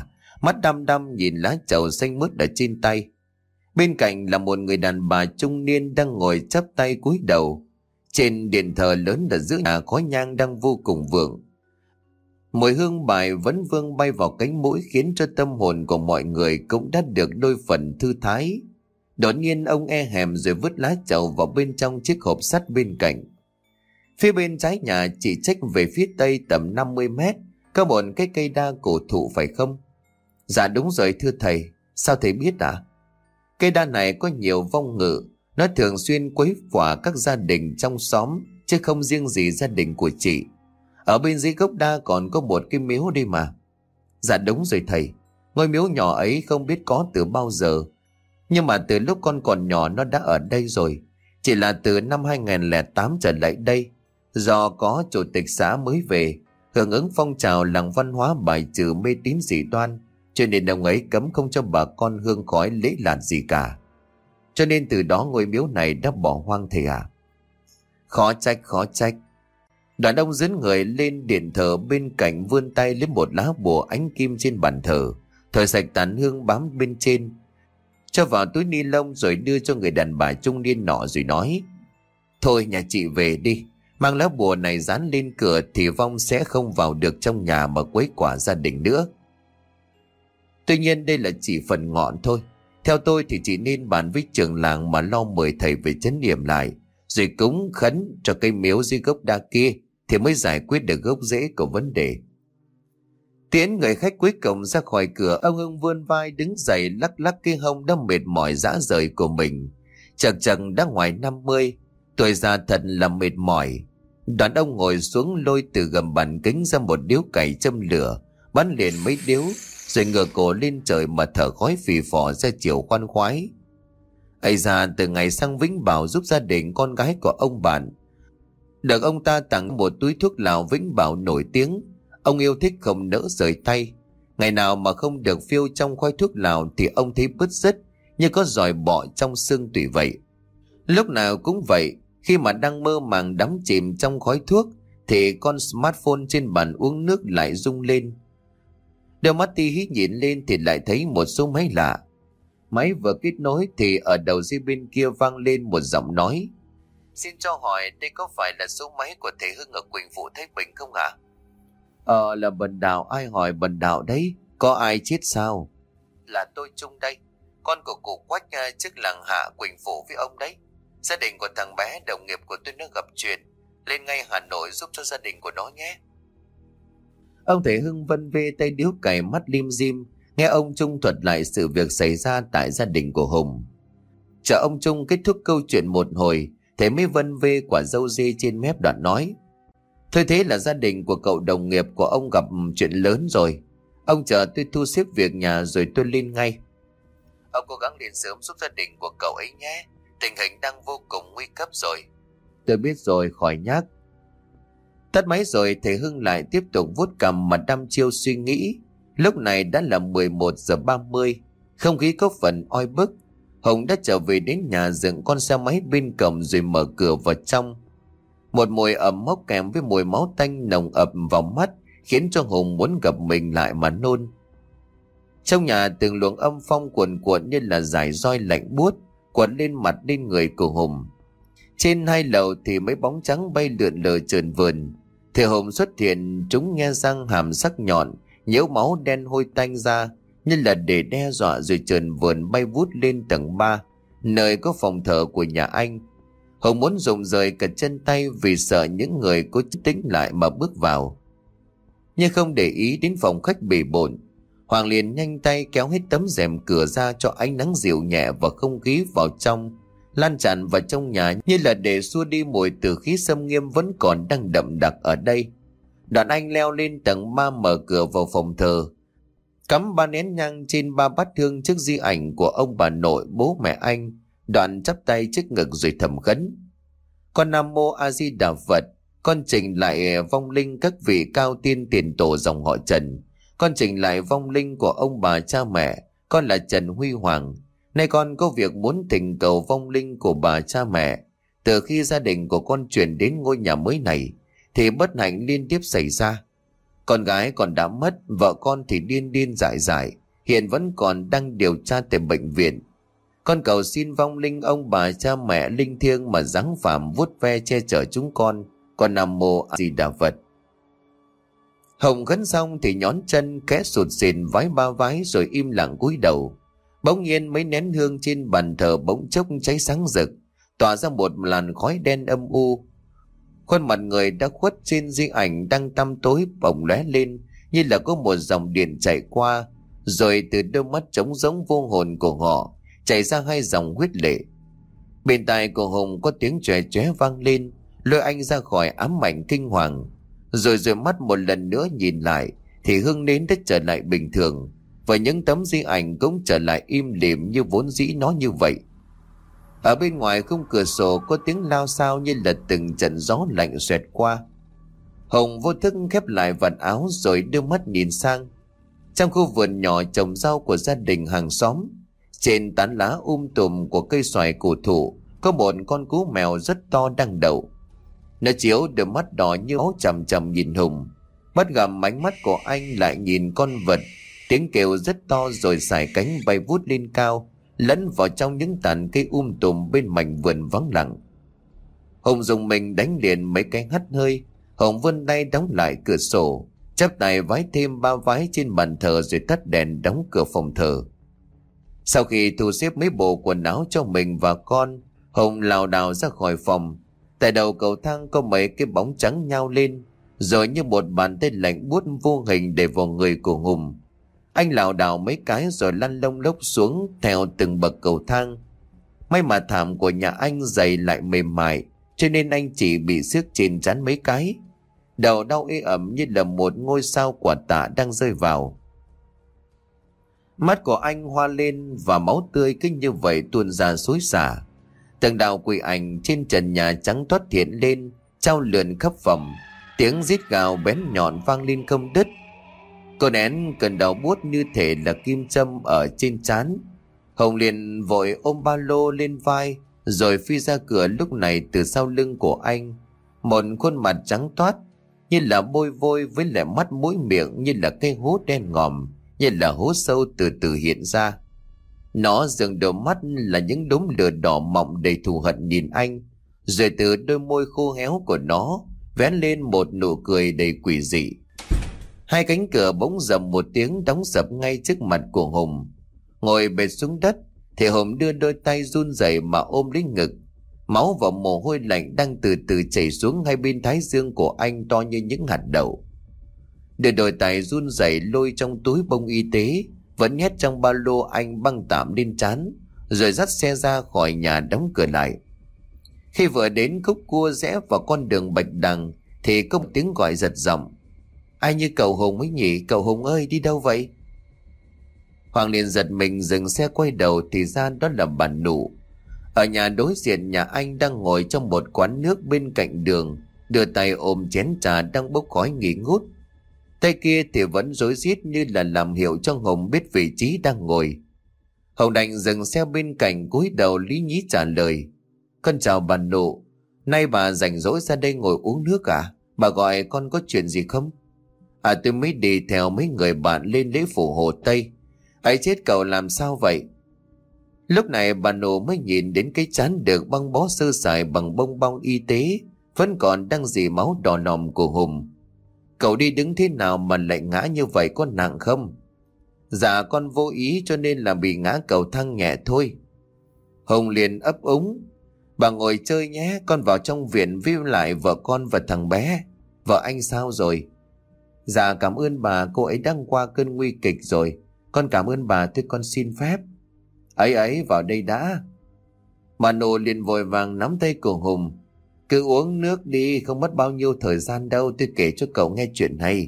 mắt đăm đăm nhìn lá trầu xanh mướt ở trên tay. Bên cạnh là một người đàn bà trung niên đang ngồi chắp tay cúi đầu. Trên điện thờ lớn ở giữa nhà khói nhang đang vô cùng vượng. Mùi hương bài vẫn vương bay vào cánh mũi, khiến cho tâm hồn của mọi người cũng đã được đôi phần thư thái. Đột nhiên ông e hèm rồi vứt lá trầu vào bên trong chiếc hộp sắt bên cạnh. Phía bên trái nhà chỉ trách về phía tây tầm năm mươi mét có một cái cây đa cổ thụ phải không? Dạ đúng rồi thưa thầy. Sao thầy biết ạ? À? Cây đa này có nhiều vong ngữ, nó thường xuyên quấy phá các gia đình trong xóm, chứ không riêng gì gia đình của chị. Ở bên dưới gốc đa còn có một cái miếu đi mà. Dạ đúng rồi thầy. Ngôi miếu nhỏ ấy không biết có từ bao giờ, nhưng mà từ lúc con còn nhỏ nó đã ở đây rồi. Chỉ là từ năm hai không không tám trở lại đây, do có chủ tịch xã mới về, hưởng ứng phong trào làng văn hóa bài trừ mê tín dị đoan, cho nên ông ấy cấm không cho bà con hương khói lễ lạt gì cả. Cho nên từ đó ngôi miếu này đã bỏ hoang thầy à? Khó trách, khó trách. Đoàn ông dẫn người lên điện thờ bên cạnh, vươn tay lấy một lá bùa ánh kim trên bàn thờ, thổi sạch tàn hương bám bên trên, cho vào túi ni lông rồi đưa cho người đàn bà trung niên nọ rồi nói: Thôi nhà chị về đi, mang lá bùa này dán lên cửa thì vong sẽ không vào được trong nhà mà quấy quả gia đình nữa. Tuy nhiên đây là chỉ phần ngọn thôi. Theo tôi thì chỉ nên bàn với trưởng làng mà lo mời thầy về trấn yểm lại, rồi cúng khấn cho cây miếu dưới gốc đa kia thì mới giải quyết được gốc rễ của vấn đề. Tiễn người khách cuối cùng ra khỏi cửa, ông Hưng vươn vai đứng dậy, lắc lắc cái hông đã mệt mỏi rã rời của mình. Chật chật đã ngoài năm mươi, tuổi già thật là mệt mỏi. Đoàn ông ngồi xuống lôi từ gầm bàn kính ra một điếu cày châm lửa, bắn liền mấy điếu, rồi ngửa cổ lên trời mà thở khói phì phò ra chiều khoan khoái. Ây ra từ ngày sang Vĩnh Bảo giúp gia đình con gái của ông bạn, được ông ta tặng một túi thuốc lào Vĩnh Bảo nổi tiếng, ông yêu thích không nỡ rời tay. Ngày nào mà không được phiêu trong khói thuốc lào thì ông thấy bứt rứt, như có giòi bọ trong xương tủy vậy. Lúc nào cũng vậy, khi mà đang mơ màng đắm chìm trong khói thuốc thì con smartphone trên bàn uống nước lại rung lên. Đôi mắt tí hí nhìn lên thì lại thấy một số máy lạ. Máy vừa kết nối thì ở đầu dây bên kia vang lên một giọng nói: Xin cho hỏi đây có phải là số máy của thầy Hưng ở Quỳnh Phụ Thái Bình không ạ? À? Ờ là Bần Đạo. Ai hỏi Bần Đạo đấy? Có ai chết sao? Là tôi Trung đây, con của cụ Quách trước làng Hạ Quỳnh Phụ với ông đấy. Gia đình của thằng bé đồng nghiệp của tôi nó gặp chuyện, lên ngay Hà Nội giúp cho gia đình của nó nhé. Ông thầy Hưng vân vê tay điếu cày, mắt lim dim, nghe ông Trung thuật lại sự việc xảy ra tại gia đình của Hùng. Chờ ông Trung kết thúc câu chuyện một hồi, thầy mới vân vê quả râu dê trên mép, đoạn nói: Thôi thế là gia đình của cậu đồng nghiệp của ông gặp chuyện lớn rồi. Ông chờ tôi thu xếp việc nhà rồi tôi lên ngay. Ông cố gắng đến sớm giúp gia đình của cậu ấy nhé, tình hình đang vô cùng nguy cấp rồi. Tôi biết rồi, khỏi nhắc. Tắt máy rồi thầy Hưng lại tiếp tục vuốt cằm mà đăm chiêu suy nghĩ. Lúc này đã là mười một giờ ba mươi, không khí có phần oi bức. Hùng đã trở về đến nhà dựng con xe máy bên cổng rồi mở cửa vào trong. Một mùi ẩm mốc kèm với mùi máu tanh nồng ập vào mắt khiến cho Hùng muốn gặp mình lại mà nôn. Trong nhà từng luồng âm phong cuồn cuộn như là dải roi lạnh buốt quấn lên mặt lên người của Hùng. Trên hai lầu thì mấy bóng trắng bay lượn lờ trườn vườn. Thì Hùng xuất hiện, chúng nghe răng hàm sắc nhọn, nhễu máu đen hôi tanh ra như là để đe dọa, rồi trườn vườn bay vút lên tầng ba, nơi có phòng thờ của nhà anh. Hùng muốn rụng rời cả chân tay vì sợ những người cố tính lại mà bước vào. Nhưng không để ý đến phòng khách bề bộn, Hoàng liền nhanh tay kéo hết tấm rèm cửa ra cho ánh nắng dịu nhẹ và không khí vào trong, lan tràn vào trong nhà như là để xua đi mùi tử khí xâm nghiêm vẫn còn đang đậm đặc ở đây. Đoạn anh leo lên tầng ba, mở cửa vào phòng thờ, cắm ba nén nhang trên ba bát hương trước di ảnh của ông bà nội bố mẹ anh. Đoạn chắp tay trước ngực rồi thầm khấn: Con Nam Mô A Di Đà Phật. Con trình lại vong linh các vị cao tiên tiền tổ dòng họ Trần. Con trình lại vong linh của ông bà cha mẹ. Con là Trần Huy Hoàng. Nay con có việc muốn thỉnh cầu vong linh của bà cha mẹ. Từ khi gia đình của con chuyển đến ngôi nhà mới này thì bất hạnh liên tiếp xảy ra. Con gái con đã mất, vợ con thì điên điên dại dại, hiện vẫn còn đang điều tra tại bệnh viện. Con cầu xin vong linh ông bà cha mẹ linh thiêng mà giáng phạm vuốt ve che chở chúng con. Con Nam Mô A Di Đà Phật. Hồng khấn xong thì nhón chân khẽ sụt sìn vái ba vái rồi im lặng cúi đầu. Bỗng nhiên mấy nén hương trên bàn thờ bỗng chốc cháy sáng rực, tỏa ra một làn khói đen âm u. Khuôn mặt người đã khuất trên di ảnh đang tăm tối bỗng lóe lên như là có một dòng điện chạy qua, rồi từ đôi mắt trống rỗng vô hồn của họ chảy ra hai dòng huyết lệ. Bên tai của Hùng có tiếng chóe chóe vang lên, lôi anh ra khỏi ám ảnh kinh hoàng. Rồi rồi mắt một lần nữa nhìn lại thì hương nến đã trở lại bình thường, và những tấm di ảnh cũng trở lại im lìm như vốn dĩ nó như vậy. Ở bên ngoài khung cửa sổ có tiếng lao xao như là từng trận gió lạnh xoẹt qua. Hồng vô thức khép lại vạt áo rồi đưa mắt nhìn sang. Trong khu vườn nhỏ trồng rau của gia đình hàng xóm, trên tán lá um tùm của cây xoài cổ thụ có một con cú mèo rất to đang đậu. Nó chiếu đôi mắt đỏ như máu chằm chằm nhìn Hùng. Bắt gặp ánh mắt của anh lại nhìn con vật, tiếng kêu rất to rồi xải cánh bay vút lên cao, lẫn vào trong những tàn cây um tùm bên mảnh vườn vắng lặng. Hùng dùng mình đánh liền mấy cái hắt hơi. Hùng vươn tay đóng lại cửa sổ, chắp tay vái thêm ba vái trên bàn thờ rồi tắt đèn đóng cửa phòng thờ. Sau khi thu xếp mấy bộ quần áo cho mình và con, Hùng lảo đảo ra khỏi phòng. Tại đầu cầu thang có mấy cái bóng trắng nhao lên, rồi như một bàn tay lạnh buốt vô hình để vào người của Hùng. Anh lảo đảo mấy cái rồi lăn lông lốc xuống theo từng bậc cầu thang. May mà thảm của nhà anh dày lại mềm mại, cho nên anh chỉ bị xước trên trán mấy cái. Đầu đau ê ẩm như là một ngôi sao quả tạ đang rơi vào. Mắt của anh hoa lên và máu tươi cứ như vậy tuôn ra xối xả. Từng đạo quỷ ảnh trên trần nhà trắng toát hiện lên, trao lượn khắp phòng. Tiếng rít gào bén nhọn vang lên không đứt. Cô nén cơn đau buốt như thể là kim châm ở trên trán. Hồng liền vội ôm ba lô lên vai rồi phi ra cửa. Lúc này từ sau lưng của anh, một khuôn mặt trắng toát như là bôi vôi với lại mắt mũi miệng như là cây hố đen ngòm, như là hố sâu từ từ hiện ra. Nó dường đôi mắt là những đốm lửa đỏ mọng đầy thù hận nhìn anh, rồi từ đôi môi khô héo của nó vén lên một nụ cười đầy quỷ dị. Hai cánh cửa bỗng rầm một tiếng đóng sập ngay trước mặt của Hùng. Ngồi bệt xuống đất thì Hùng đưa đôi tay run rẩy mà ôm lấy ngực. Máu và mồ hôi lạnh đang từ từ chảy xuống hai bên thái dương của anh to như những hạt đậu. Đưa đôi tay run rẩy lôi trong túi bông y tế vẫn nhét trong ba lô anh băng tạm lên trán, rồi dắt xe ra khỏi nhà đóng cửa lại. Khi vừa đến khúc cua rẽ vào con đường bạch đằng thì có một tiếng gọi giật giọng: "Ai như cậu Hùng ấy nhỉ? Cậu Hùng ơi, đi đâu vậy?" Hoàng liền giật mình dừng xe quay đầu thì ra đó là bà Nụ. Ở nhà đối diện nhà anh đang ngồi trong một quán nước bên cạnh đường, đưa tay ôm chén trà đang bốc khói nghỉ ngút. Tay kia thì vẫn rối rít như là làm hiệu cho Hùng biết vị trí đang ngồi. Hùng đành dừng xe bên cạnh cúi đầu lý nhí trả lời: "Con chào bà Nụ, nay bà rảnh rỗi ra đây ngồi uống nước à? Bà gọi con có chuyện gì không?" "À, tôi mới đi theo mấy người bạn lên lễ phủ Hồ Tây." "Ấy chết, cậu làm sao vậy?" Lúc này bà Nụ mới nhìn đến cái trán được băng bó sơ sài bằng bông bong y tế vẫn còn đang dì máu đỏ nòm của Hùng. "Cậu đi đứng thế nào mà lại ngã như vậy, có nặng không?" "Dạ con vô ý cho nên là bị ngã cầu thang nhẹ thôi." Hùng liền ấp úng: "Bà ngồi chơi nhé, con vào trong viện với lại vợ con và thằng bé." "Vợ anh sao rồi?" "Dạ cảm ơn bà, cô ấy đang qua cơn nguy kịch rồi. Con cảm ơn bà, thôi con xin phép." "Ấy ấy, vào đây đã." Bà Nụ liền vội vàng nắm tay của Hùng: "Cứ uống nước đi, không mất bao nhiêu thời gian đâu, tôi kể cho cậu nghe chuyện hay."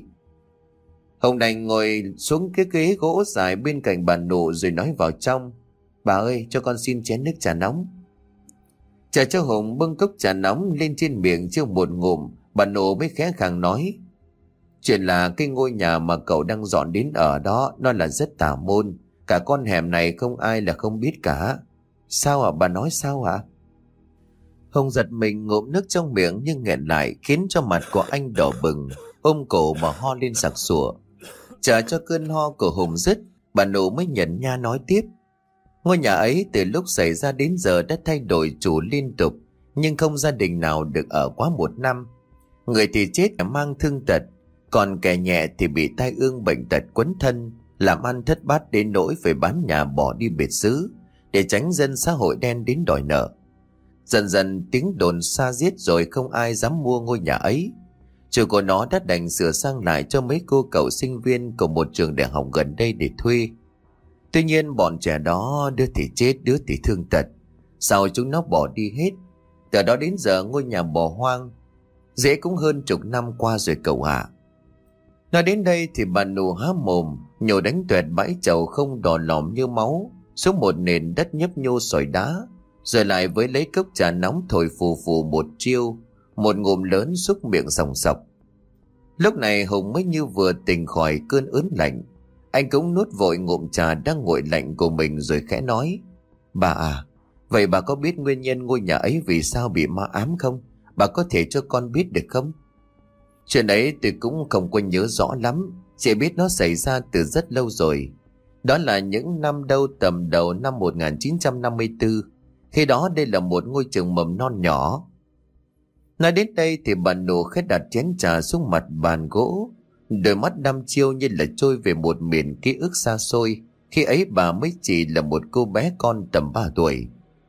Hùng đành ngồi xuống cái ghế gỗ dài bên cạnh bà Nụ rồi nói vào trong: "Bà ơi, cho con xin chén nước trà nóng." Chờ cho Hùng bưng cốc trà nóng lên trên miệng chưa một ngụm, bà Nụ mới khẽ khàng nói: "Chuyện là cái ngôi nhà mà cậu đang dọn đến ở đó, nó là rất tà môn. Cả con hẻm này không ai là không biết cả." "Sao ạ? Bà nói sao ạ?" Hùng giật mình ngụm nước trong miệng nhưng nghẹn lại, khiến cho mặt của anh đỏ bừng, ôm cổ mà ho lên sặc sụa. Chờ cho cơn ho của Hùng dứt Bà nụ mới nhận nha nói tiếp. Ngôi nhà ấy từ lúc xảy ra đến giờ đã thay đổi chủ liên tục, nhưng không gia đình nào được ở quá một năm. Người thì chết mang thương tật, còn kẻ nhẹ thì bị tai ương bệnh tật quấn thân, làm ăn thất bát đến nỗi phải bán nhà bỏ đi biệt xứ để tránh dân xã hội đen đến đòi nợ. Dần dần tiếng đồn xa giết rồi không ai dám mua ngôi nhà ấy. Chủ của nó đã đành sửa sang lại cho mấy cô cậu sinh viên của một trường đại học gần đây để thuê. Tuy nhiên bọn trẻ đó đứa thì chết, đứa thì thương tật. Sao chúng nó bỏ đi hết? Từ đó đến giờ ngôi nhà bỏ hoang. Dễ cũng hơn chục năm qua rồi cậu ạ. Nói đến đây thì bà nụ há mồm, nhổ đánh tuẹt bãi chậu không đỏ lòm như máu xuống một nền đất nhấp nhô sỏi đá, rồi lại với lấy cốc trà nóng thổi phù phù một chiêu, một ngụm lớn xúc miệng sòng sọc. Lúc này Hùng mới như vừa tỉnh khỏi cơn ớn lạnh. Anh cũng nuốt vội ngụm trà đang nguội lạnh của mình rồi khẽ nói: Bà à, vậy bà có biết nguyên nhân ngôi nhà ấy vì sao bị ma ám không? Bà có thể cho con biết được không? Chuyện ấy tôi cũng không có nhớ rõ lắm, chỉ biết nó xảy ra từ rất lâu rồi. Đó là những năm đâu tầm đầu năm một nghìn chín trăm năm mươi tư. Khi đó đây là một ngôi trường mầm non nhỏ. Nói đến đây thì bà nụ khét đặt chén trà xuống mặt bàn gỗ, đôi mắt đăm chiêu như là trôi về một miền ký ức xa xôi. Khi ấy bà mới chỉ là một cô bé con tầm ba tuổi.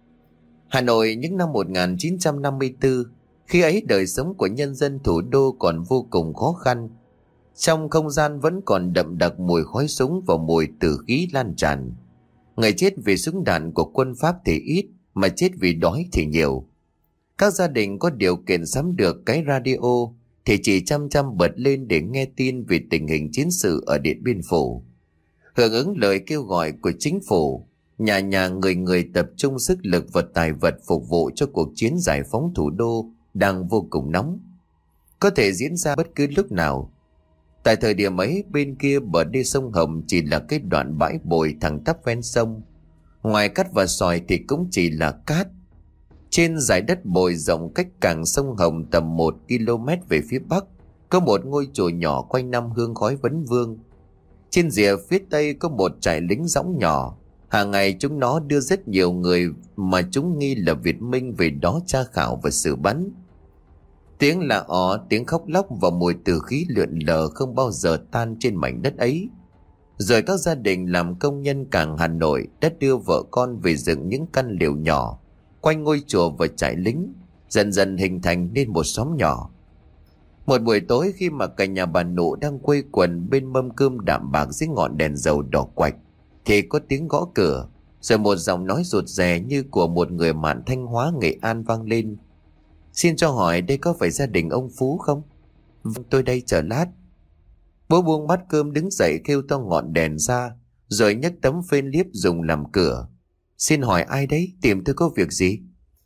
Hà Nội những năm một nghìn chín trăm năm mươi tư, khi ấy đời sống của nhân dân thủ đô còn vô cùng khó khăn. Trong không gian vẫn còn đậm đặc mùi khói súng và mùi tử khí lan tràn. Người chết vì súng đạn của quân Pháp thì ít, mà chết vì đói thì nhiều. Các gia đình có điều kiện sắm được cái radio thì chỉ chăm chăm bật lên để nghe tin về tình hình chiến sự ở Điện Biên Phủ. Hưởng ứng lời kêu gọi của chính phủ, nhà nhà người người tập trung sức lực và tài vật phục vụ cho cuộc chiến giải phóng thủ đô đang vô cùng nóng, có thể diễn ra bất cứ lúc nào. Tại thời điểm ấy, bên kia bờ đê sông Hồng chỉ là cái đoạn bãi bồi thẳng tắp ven sông. Ngoài cát và sỏi thì cũng chỉ là cát. Trên dải đất bồi rộng cách cảng sông Hồng tầm một ki lô mét về phía bắc, có một ngôi chùa nhỏ quanh năm hương khói vấn vương. Trên rìa phía tây có một trại lính dõng nhỏ. Hàng ngày chúng nó đưa rất nhiều người mà chúng nghi là Việt Minh về đó tra khảo và xử bắn. Tiếng là ó, tiếng khóc lóc và mùi tử khí lượn lờ không bao giờ tan trên mảnh đất ấy. Rồi các gia đình làm công nhân cảng Hà Nội đã đưa vợ con về dựng những căn lều nhỏ quanh ngôi chùa và trại lính, dần dần hình thành nên một xóm nhỏ. Một buổi tối khi mà cả nhà bà nụ đang quây quần bên mâm cơm đạm bạc dưới ngọn đèn dầu đỏ quạch, thì có tiếng gõ cửa, rồi một giọng nói rụt rè như của một người mạn Thanh Hóa Nghệ An vang lên: Xin cho hỏi đây có phải gia đình ông Phú không? Vâng, tôi đây, chờ lát. Bố buông bát cơm đứng dậy kêu to ngọn đèn ra, rồi nhấc tấm phên liếp dùng làm cửa. Xin hỏi ai đấy, tìm tôi có việc gì?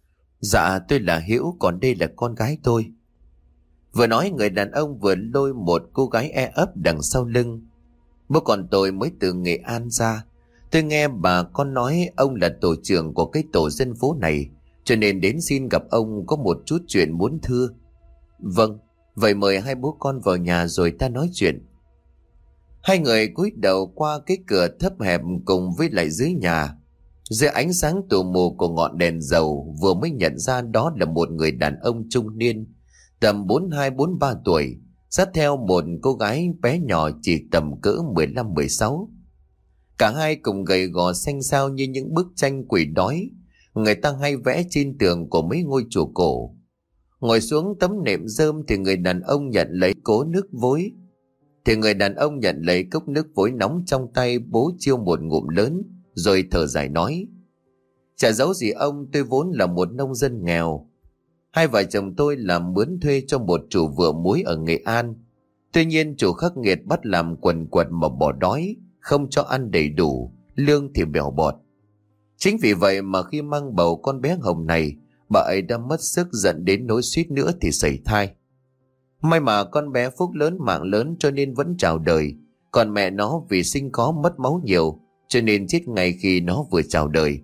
Dạ tôi là Hiễu, còn đây là con gái tôi. Vừa nói người đàn ông vừa lôi một cô gái e ấp đằng sau lưng. Bố con tôi mới từ Nghệ An ra. Tôi nghe bà con nói ông là tổ trưởng của cái tổ dân phố này, cho nên đến xin gặp ông có một chút chuyện muốn thưa. Vâng, vậy mời hai bố con vào nhà rồi ta nói chuyện. Hai người cúi đầu qua cái cửa thấp hẹp cùng với lại dưới nhà. Dưới ánh sáng tù mù của ngọn đèn dầu, vừa mới nhận ra đó là một người đàn ông trung niên, tầm bốn hai bốn ba tuổi, dắt theo một cô gái bé nhỏ chỉ tầm cỡ mười lăm mười sáu. Cả hai cùng gầy gò xanh xao như những bức tranh quỷ đói người ta hay vẽ trên tường của mấy ngôi chùa cổ. Ngồi xuống tấm nệm rơm thì người đàn ông nhận lấy cố nước vối. Thì người đàn ông nhận lấy cốc nước vối nóng trong tay, bố chiêu một ngụm lớn, rồi thở dài nói: Chả giấu gì ông, tôi vốn là một nông dân nghèo. Hai vợ chồng tôi làm mướn thuê cho một chủ vựa muối ở Nghệ An. Tuy nhiên chủ khắc nghiệt bắt làm quần quật mà bỏ đói, không cho ăn đầy đủ, lương thì bèo bọt. Chính vì vậy mà khi mang bầu con bé Hồng này, bà ấy đã mất sức dẫn đến nỗi suýt nữa thì sảy thai. May mà con bé phúc lớn mạng lớn cho nên vẫn chào đời, còn mẹ nó vì sinh khó mất máu nhiều cho nên chết ngay khi nó vừa chào đời.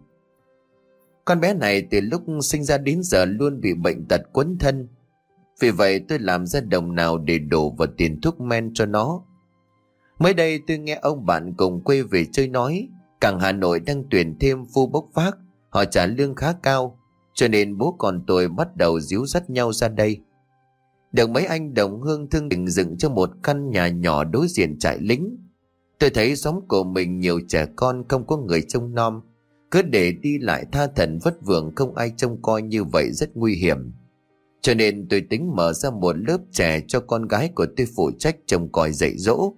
Con bé này từ lúc sinh ra đến giờ luôn bị bệnh tật quấn thân. Vì vậy tôi làm ra đồng nào để đổ vào tiền thuốc men cho nó. Mới đây tôi nghe ông bạn cùng quê về chơi nói cảng Hà Nội đang tuyển thêm phu bốc vác, họ trả lương khá cao, cho nên bố con tôi bắt đầu díu dắt nhau ra đây. Được mấy anh đồng hương thương tình dựng cho một căn nhà nhỏ đối diện trại lính. Tôi thấy xóm của mình nhiều trẻ con không có người trông nom, cứ để đi lại tha thẩn vất vưởng không ai trông coi như vậy rất nguy hiểm. Cho nên tôi tính mở ra một lớp trẻ cho con gái của tôi phụ trách trông coi dạy dỗ.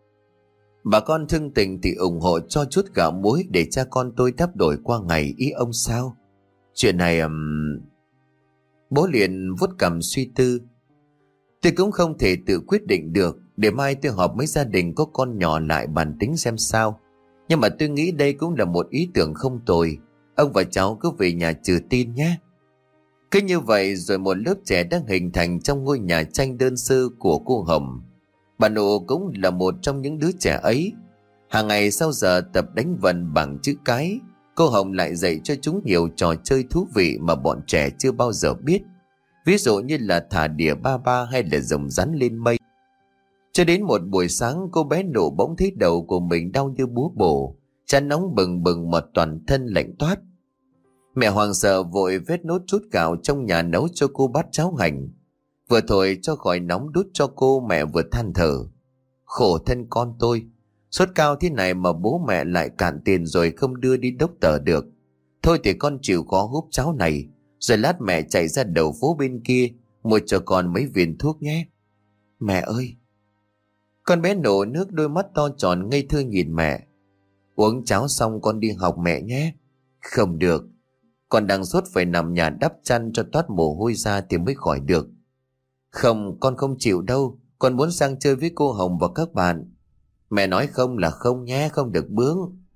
Bà con thương tình thì ủng hộ cho chút gạo muối để cha con tôi đắp đổi qua ngày, ý ông sao? Chuyện này... Um... Bố liền vuốt cằm suy tư. Tôi cũng không thể tự quyết định được, để mai tôi họp mấy gia đình có con nhỏ lại bàn tính xem sao. Nhưng mà tôi nghĩ đây cũng là một ý tưởng không tồi. Ông và cháu cứ về nhà trừ tin nhé. Cứ như vậy rồi một lớp trẻ đang hình thành trong ngôi nhà tranh đơn sơ của cô Hồng. Bà Nụ cũng là một trong những đứa trẻ ấy. Hàng ngày sau giờ tập đánh vần bằng chữ cái, cô Hồng lại dạy cho chúng nhiều trò chơi thú vị mà bọn trẻ chưa bao giờ biết. Ví dụ như là thả đỉa ba ba hay là rồng rắn lên mây. Cho đến một buổi sáng, cô bé Nụ bỗng thấy đầu của mình đau như búa bổ, chán nóng bừng bừng mà toàn thân lạnh toát. Mẹ hoảng sợ vội vét nốt chút gạo trong nhà nấu cho cô bát cháo hành. Vừa thổi cho khỏi nóng đút cho cô, mẹ vừa than thở. Khổ thân con tôi, sốt cao thế này mà bố mẹ lại cạn tiền rồi không đưa đi đốc tờ được. Thôi thì con chịu khó húp cháo này, rồi lát mẹ chạy ra đầu phố bên kia mua cho con mấy viên thuốc nhé. Mẹ ơi! Con bé nổ nước, đôi mắt to tròn ngây thơ nhìn mẹ. Uống cháo xong con đi học mẹ nhé. Không được, con đang sốt phải nằm nhà đắp chăn cho toát mồ hôi ra thì mới khỏi được. Không, con không chịu đâu, con muốn sang chơi với cô Hồng và các bạn. Mẹ nói không là không nhé, không được bướng.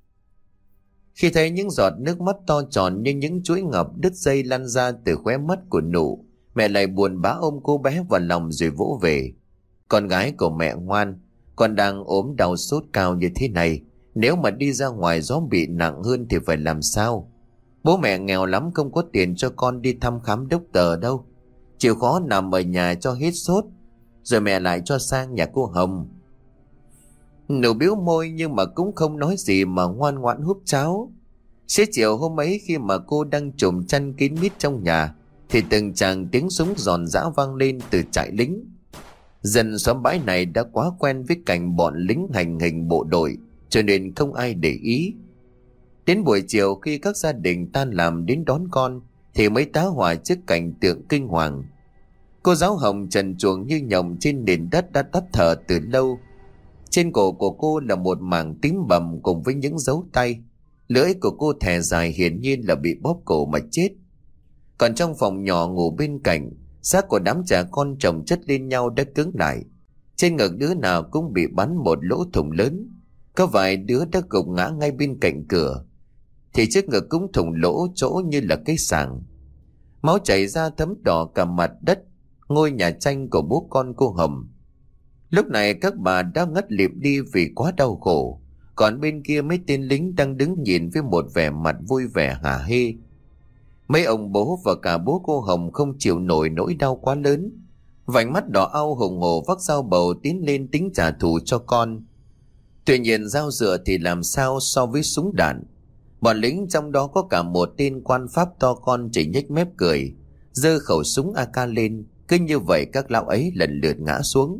Khi thấy những giọt nước mắt to tròn như những chuỗi ngọc đứt dây lăn ra từ khóe mắt của Nụ, mẹ lại buồn bã ôm cô bé vào lòng rồi vỗ về. Con gái của mẹ ngoan, con đang ốm đau sốt cao như thế này, nếu mà đi ra ngoài gió bị nặng hơn thì phải làm sao? Bố mẹ nghèo lắm, không có tiền cho con đi thăm khám đốc tờ đâu. Chịu khó nằm ở nhà cho hết sốt, rồi mẹ lại cho sang nhà cô Hồng. Nụ biếu môi nhưng mà cũng không nói gì mà ngoan ngoãn húp cháo. Xế chiều hôm ấy, khi mà cô đang trùm chăn kín mít trong nhà, thì từng tràng tiếng súng giòn giã vang lên từ trại lính. Dân xóm bãi này đã quá quen với cảnh bọn lính hành hình bộ đội, cho nên không ai để ý. Đến buổi chiều, khi các gia đình tan làm đến đón con, thì mới tá hỏa trước cảnh tượng kinh hoàng. Cô giáo Hồng trần truồng như nhộng trên nền đất đã tắt thở từ lâu. Trên cổ của cô là một mảng tím bầm cùng với những dấu tay. Lưỡi của cô thè dài, hiển nhiên là bị bóp cổ mà chết. Còn trong phòng nhỏ ngủ bên cạnh, xác của đám trẻ con chồng chất lên nhau đã cứng lại. Trên ngực đứa nào cũng bị bắn một lỗ thủng lớn. Có vài đứa đã gục ngã ngay bên cạnh cửa, thì trước ngực cũng thủng lỗ chỗ như là cái sàng. Máu chảy ra thấm đỏ cả mặt đất ngôi nhà tranh của bố con cô Hồng. Lúc này các bà đã ngất lịm đi vì quá đau khổ, còn bên kia mấy tên lính đang đứng nhìn với một vẻ mặt vui vẻ hả hê. Mấy ông bố và cả bố cô Hồng không chịu nổi nỗi đau quá lớn, vành mắt đỏ au hùng hổ vác dao bầu tiến lên tính trả thù cho con. Tuy nhiên dao dựa thì làm sao so với súng đạn. Bọn lính trong đó có cả một tên quan pháp to con chỉ nhếch mép cười, giơ khẩu súng a ca lên. Cứ như vậy các lão ấy lần lượt ngã xuống.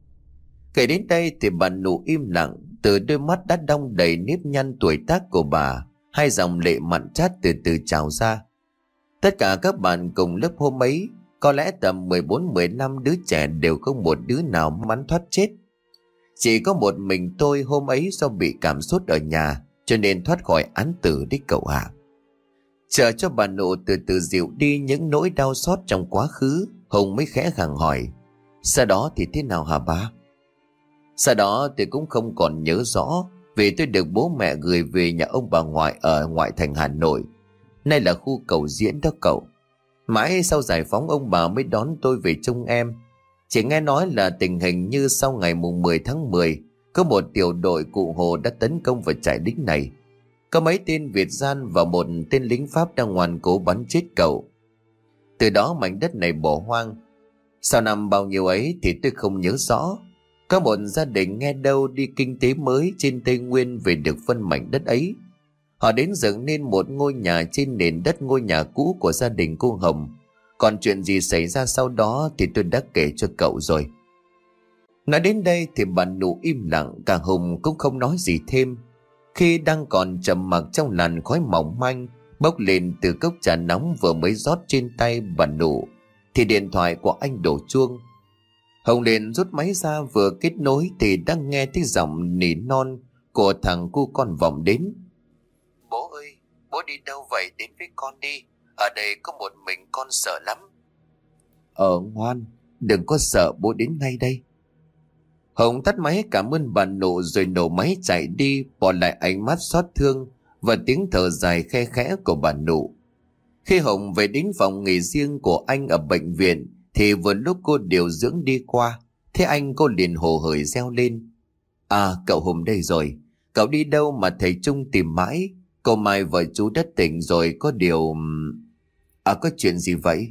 Kể đến đây thì bà Nụ im lặng, từ đôi mắt đã đong đầy nếp nhăn tuổi tác của bà, hai dòng lệ mặn chát từ từ trào ra. Tất cả các bạn cùng lớp hôm ấy, có lẽ tầm mười bốn mười lăm đứa trẻ, đều không một đứa nào mắn thoát chết. Chỉ có một mình tôi hôm ấy do bị cảm sốt ở nhà, cho nên thoát khỏi án tử đấy cậu ạ. Chờ cho bà Nụ từ từ dịu đi những nỗi đau xót trong quá khứ, Hùng mới khẽ gặng hỏi: sau đó thì thế nào hả ba? Sau đó tôi cũng không còn nhớ rõ, vì tôi được bố mẹ gửi về nhà ông bà ngoại ở ngoại thành Hà Nội, nay là khu Cầu Diễn đó cậu. Mãi sau giải phóng ông bà mới đón tôi về trông em. Chỉ nghe nói là tình hình như sau ngày mùng mười tháng mười, có một tiểu đội cụ Hồ đã tấn công vào trại lính này. Có mấy tên Việt gian và một tên lính Pháp đang ngoan cố bắn chết cậu. Từ đó mảnh đất này bỏ hoang. Sau năm bao nhiêu ấy thì tôi không nhớ rõ. Có một gia đình nghe đâu đi kinh tế mới trên Tây Nguyên về được phân mảnh đất ấy. Họ đến dựng nên một ngôi nhà trên nền đất ngôi nhà cũ của gia đình cô Hồng. Còn chuyện gì xảy ra sau đó thì tôi đã kể cho cậu rồi. Nói đến đây thì bà Nụ im lặng, cả Hùng cũng không nói gì thêm. Khi đang còn trầm mặc trong làn khói mỏng manh bốc lên từ cốc trà nóng vừa mới rót trên tay bà Nụ, thì điện thoại của anh đổ chuông. Hồng liền rút máy ra vừa kết nối thì đang nghe thấy giọng nỉ non của thằng cu con vọng đến. Bố ơi, bố đi đâu vậy, đến với con đi. Ở đây có một mình con sợ lắm. Ờ ngoan, đừng có sợ, bố đến ngay đây. Hồng tắt máy cảm ơn bà Nụ rồi nổ máy chạy đi, bỏ lại ánh mắt xót thương và tiếng thở dài khe khẽ của bà Nụ. Khi Hồng về đến phòng nghỉ riêng của anh ở bệnh viện thì vừa lúc cô điều dưỡng đi qua, thế anh cô liền hồ hởi reo lên. À, cậu Hùng đây rồi. Cậu đi đâu mà thầy Trung tìm mãi? Cô Mai vợ chú đã tỉnh rồi, có điều... À, có chuyện gì vậy?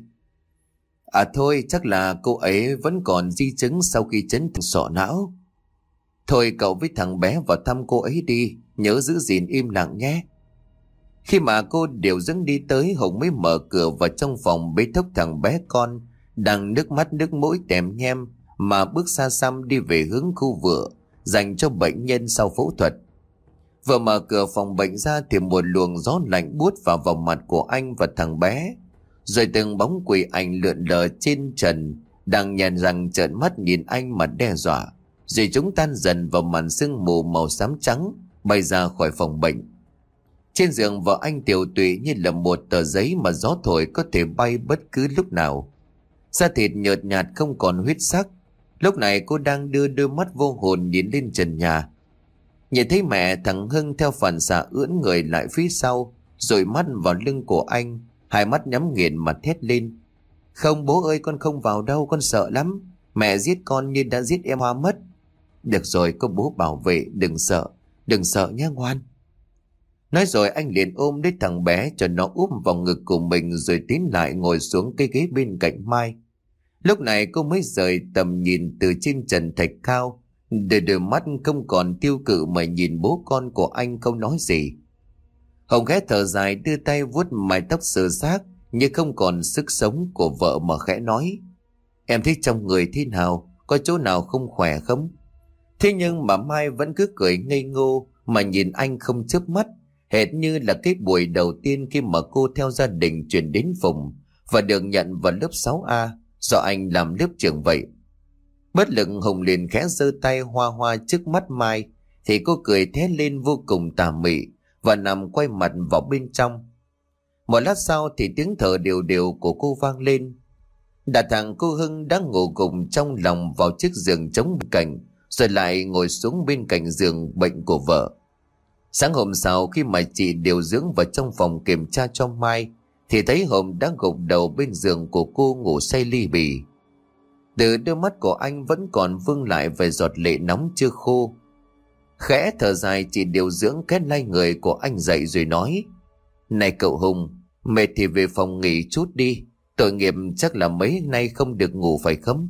À thôi, chắc là cô ấy vẫn còn di chứng sau khi chấn thương sọ não. Thôi cậu với thằng bé vào thăm cô ấy đi, nhớ giữ gìn im lặng nhé. Khi mà cô điều dưỡng đi tới, Hùng mới mở cửa vào trong phòng bế thốc thằng bé con đang nước mắt nước mũi tèm nhem mà bước xa xăm đi về hướng khu vựa dành cho bệnh nhân sau phẫu thuật. Vừa mở cửa phòng bệnh ra thì một luồng gió lạnh buốt vào vào mặt của anh và thằng bé, rồi từng bóng quỷ ảnh lượn lờ trên trần đang nhàn răng trợn mắt nhìn anh mà đe dọa, rồi chúng tan dần vào màn sương mù màu xám trắng bay ra khỏi phòng bệnh. Trên giường vợ anh tiều tụy như là một tờ giấy mà gió thổi có thể bay bất cứ lúc nào. Da thịt nhợt nhạt không còn huyết sắc. Lúc này cô đang đưa đôi mắt vô hồn nhìn lên trần nhà. Nhìn thấy mẹ, thằng Hưng theo phản xạ ưỡn người lại phía sau, rồi mắt vào lưng của anh, hai mắt nhắm nghiền mà thét lên. Không bố ơi, con không vào đâu, con sợ lắm. Mẹ giết con như đã giết em Hoa mất. Được rồi, có bố bảo vệ, đừng sợ, đừng sợ nhé ngoan. Nói rồi anh liền ôm lấy thằng bé cho nó úp vào ngực của mình rồi tiến lại ngồi xuống cái ghế bên cạnh Mai. Lúc này cô mới rời tầm nhìn từ trên trần thạch cao, để đôi mắt không còn tiêu cự mà nhìn bố con của anh không nói gì. Hồng khẽ thở dài đưa tay vuốt mái tóc sờ xác như không còn sức sống của vợ mà khẽ nói. Em thấy trong người thế nào, có chỗ nào không khỏe không? Thế nhưng mà Mai vẫn cứ cười ngây ngô mà nhìn anh không chớp mắt, hệt như là cái buổi đầu tiên khi mà cô theo gia đình chuyển đến vùng và được nhận vào lớp sáu A do anh làm lớp trưởng vậy. Bất lực Hồng liền khẽ giơ tay hoa hoa trước mắt Mai thì cô cười thét lên vô cùng tà mị và nằm quay mặt vào bên trong. Một lát sau thì tiếng thở đều đều của cô vang lên. Đặt thằng cô Hưng đang ngủ gục trong lòng vào chiếc giường chống bên cạnh, rồi lại ngồi xuống bên cạnh giường bệnh của vợ. Sáng hôm sau khi mà chị điều dưỡng vào trong phòng kiểm tra cho Mai thì thấy Hồng đang gục đầu bên giường của cô ngủ say ly bì. Từ đôi mắt của anh vẫn còn vương lại vài giọt lệ nóng chưa khô. Khẽ thở dài, chị điều dưỡng kết lay người của anh dậy rồi nói. Này cậu Hùng, mệt thì về phòng nghỉ chút đi, tội nghiệp chắc là mấy nay không được ngủ phải không?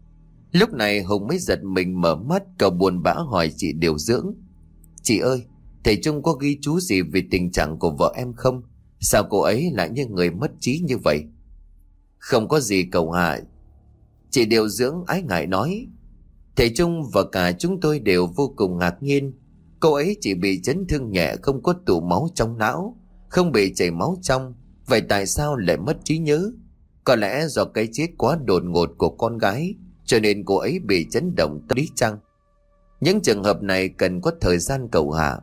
Lúc này Hùng mới giật mình mở mắt, cậu buồn bã hỏi chị điều dưỡng. Chị ơi, thầy Trung có ghi chú gì về tình trạng của vợ em không? Sao cô ấy lại như người mất trí như vậy? Không có gì cậu ạ. Chị điều dưỡng ái ngại nói. Thầy Trung và cả chúng tôi đều vô cùng ngạc nhiên. Cô ấy chỉ bị chấn thương nhẹ, không có tụ máu trong não, không bị chảy máu trong. Vậy tại sao lại mất trí nhớ? Có lẽ do cái chết quá đột ngột của con gái, cho nên cô ấy bị chấn động tâm lý chăng? Những trường hợp này cần có thời gian cậu hạ.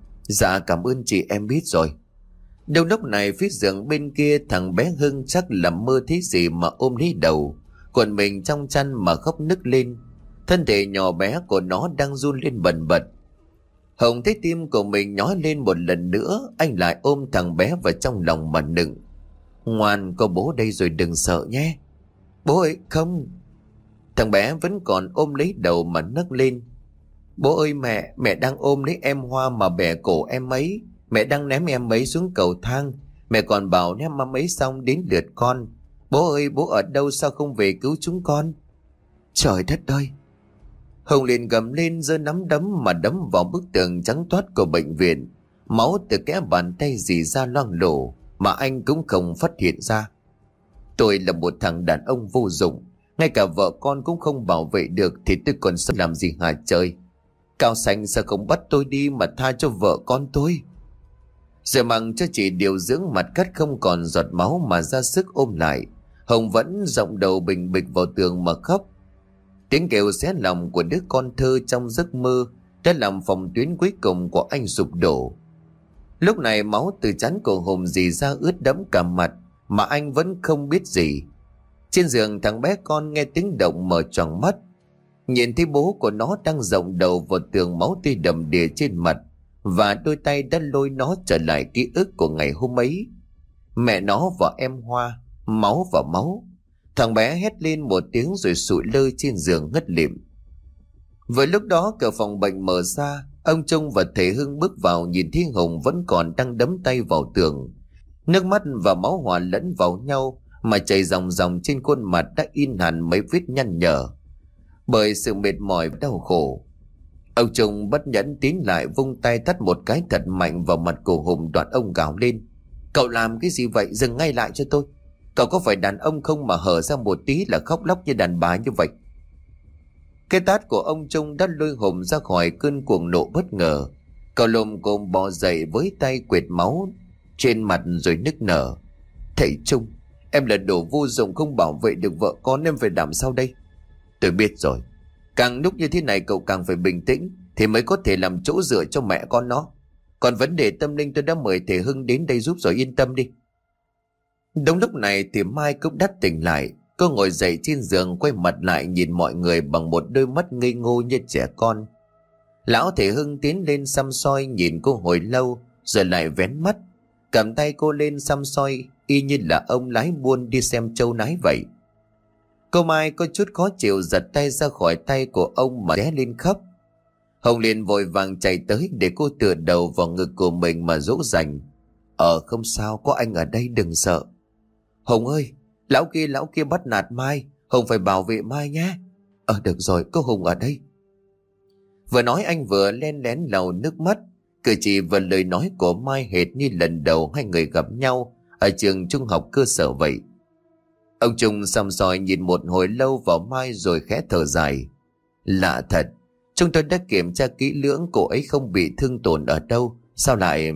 Dạ cảm ơn chị, em biết rồi. Đâu lúc này phía giường bên kia thằng bé Hưng chắc là mơ thấy gì mà ôm lấy đầu, cuộn mình trong chăn mà khóc nức lên. Thân thể nhỏ bé của nó đang run lên bần bật. Hồng thấy tim của mình nhói lên một lần nữa, anh lại ôm thằng bé vào trong lòng mà nựng. Ngoan, có bố đây rồi đừng sợ nhé. Bố ơi không. Thằng bé vẫn còn ôm lấy đầu mà nấc lên. Bố ơi mẹ, mẹ đang ôm lấy em Hoa mà bẻ cổ em ấy. Mẹ đang ném em ấy xuống cầu thang. Mẹ còn bảo ném em ấy xong đến lượt con. Bố ơi, bố ở đâu, sao không về cứu chúng con? Trời đất ơi! Hồng liền gầm lên giơ nắm đấm mà đấm vào bức tường trắng toát của bệnh viện. Máu từ kẽ bàn tay rỉ ra loang lổ mà anh cũng không phát hiện ra. Tôi là một thằng đàn ông vô dụng, ngay cả vợ con cũng không bảo vệ được thì tôi còn sợ làm gì hả trời? Cao Xanh sao không bắt tôi đi mà tha cho vợ con tôi? Rồi mặc cho chị điều dưỡng mặt cắt không còn giọt máu mà ra sức ôm lại, Hồng vẫn giọng đầu bình bịch vào tường mà khóc. Tiếng kêu xé lòng của đứa con thơ trong giấc mơ đã làm phòng tuyến cuối cùng của anh sụp đổ. Lúc này máu từ trán của Hùng rỉ ra ướt đẫm cả mặt mà anh vẫn không biết gì. Trên giường thằng bé con nghe tiếng động mở tròn mắt, nhìn thấy bố của nó đang dộng đầu vào tường, máu tươi đầm đìa trên mặt, và đôi tay đã lôi nó trở lại ký ức của ngày hôm ấy. Mẹ nó và em Hoa, máu và máu. Thằng bé hét lên một tiếng rồi sụi lơ trên giường ngất lịm. Với lúc đó cửa phòng bệnh mở ra, ông Trung và thầy Hưng bước vào nhìn thấy Hùng vẫn còn đang đấm tay vào tường. Nước mắt và máu hòa lẫn vào nhau mà chảy ròng ròng trên khuôn mặt đã in hẳn mấy vết nhăn nhở bởi sự mệt mỏi và đau khổ. Ông Trung bất nhẫn tiến lại vung tay tát một cái thật mạnh vào mặt của Hùng, đoạn ông gào lên: "Cậu làm cái gì vậy? Dừng ngay lại cho tôi! Cậu có phải đàn ông không mà hở ra một tí là khóc lóc như đàn bà như vậy?" Cái tát của ông Trung đã lôi Hùng ra khỏi cơn cuồng nộ bất ngờ. Cậu lồm cồm bò dậy với tay quệt máu trên mặt rồi nức nở: "Thầy Trung, em là đồ vô dụng, không bảo vệ được vợ con, em phải làm sao đây?" "Tôi biết rồi. Càng lúc như thế này cậu càng phải bình tĩnh thì mới có thể làm chỗ dựa cho mẹ con nó. Còn vấn đề tâm linh tôi đã mời thầy Hưng đến đây giúp rồi, yên tâm đi." Đúng lúc này thì Mai cũng đắt tỉnh lại. Cô ngồi dậy trên giường, quay mặt lại nhìn mọi người bằng một đôi mắt ngây ngô như trẻ con. Lão thầy Hưng tiến lên săm soi nhìn cô hồi lâu rồi lại vén mắt, cầm tay cô lên săm soi y như là ông lái buôn đi xem trâu nái vậy. Cô Mai có chút khó chịu giật tay ra khỏi tay của ông mà ré lên khóc. Hồng liền vội vàng chạy tới để cô tựa đầu vào ngực của mình mà dỗ dành: "Ờ không sao, có anh ở đây, đừng sợ." "Hồng ơi, lão kia lão kia bắt nạt Mai, Hồng phải bảo vệ Mai nhé." "Ờ được rồi, có Hồng ở đây." Vừa nói anh vừa len lén lau nước mắt. Cử chỉ và lời nói của Mai hệt như lần đầu hai người gặp nhau ở trường trung học cơ sở vậy. Ông Trung săm soi nhìn một hồi lâu vào Mai rồi khẽ thở dài: "Lạ thật, chúng tôi đã kiểm tra kỹ lưỡng, cô ấy không bị thương tổn ở đâu, sao lại..."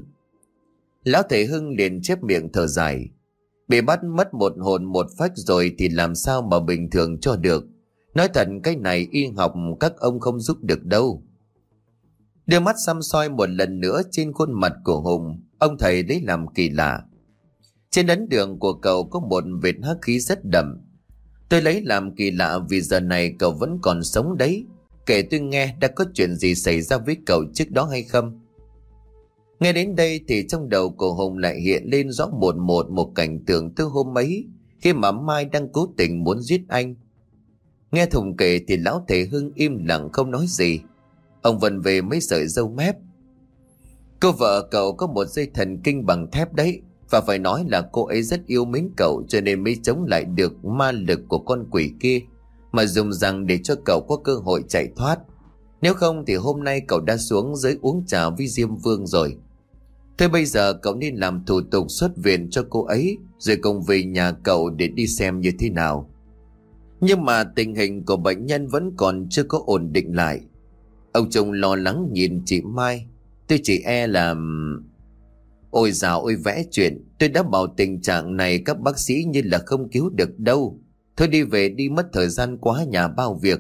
Lão thầy Hưng liền chép miệng thở dài: "Bị bắt mất một hồn một phách rồi thì làm sao mà bình thường cho được. Nói thật cái này y học các ông không giúp được đâu." Đưa mắt săm soi một lần nữa trên khuôn mặt của Hùng, ông thầy lấy làm kỳ lạ. Trên ấn đường của cậu có một vệt hắc khí rất đậm. Tôi lấy làm kỳ lạ vì giờ này cậu vẫn còn sống đấy. Kể tôi nghe đã có chuyện gì xảy ra với cậu trước đó hay không? Nghe đến đây thì trong đầu của Hùng lại hiện lên rõ một một một cảnh tượng từ hôm ấy khi mà Mai đang cố tình muốn giết anh. Nghe Hùng kể thì lão thầy Hưng im lặng không nói gì. Ông vần về mấy sợi râu mép: "Cô vợ cậu có một dây thần kinh bằng thép đấy, và phải nói là cô ấy rất yêu mến cậu cho nên mới chống lại được ma lực của con quỷ kia mà dùng rằng để cho cậu có cơ hội chạy thoát. Nếu không thì hôm nay cậu đã xuống dưới uống trà với Diêm Vương rồi. Thế bây giờ cậu nên làm thủ tục xuất viện cho cô ấy rồi cùng về nhà cậu để đi xem như thế nào." Nhưng mà tình hình của bệnh nhân vẫn còn chưa có ổn định lại. Ông chồng lo lắng nhìn chị Mai: "Tôi chỉ e là..." "Ôi dào ôi vẽ chuyện, tôi đã bảo tình trạng này các bác sĩ như là không cứu được đâu. Thôi đi về đi, mất thời gian quá nhà bao việc."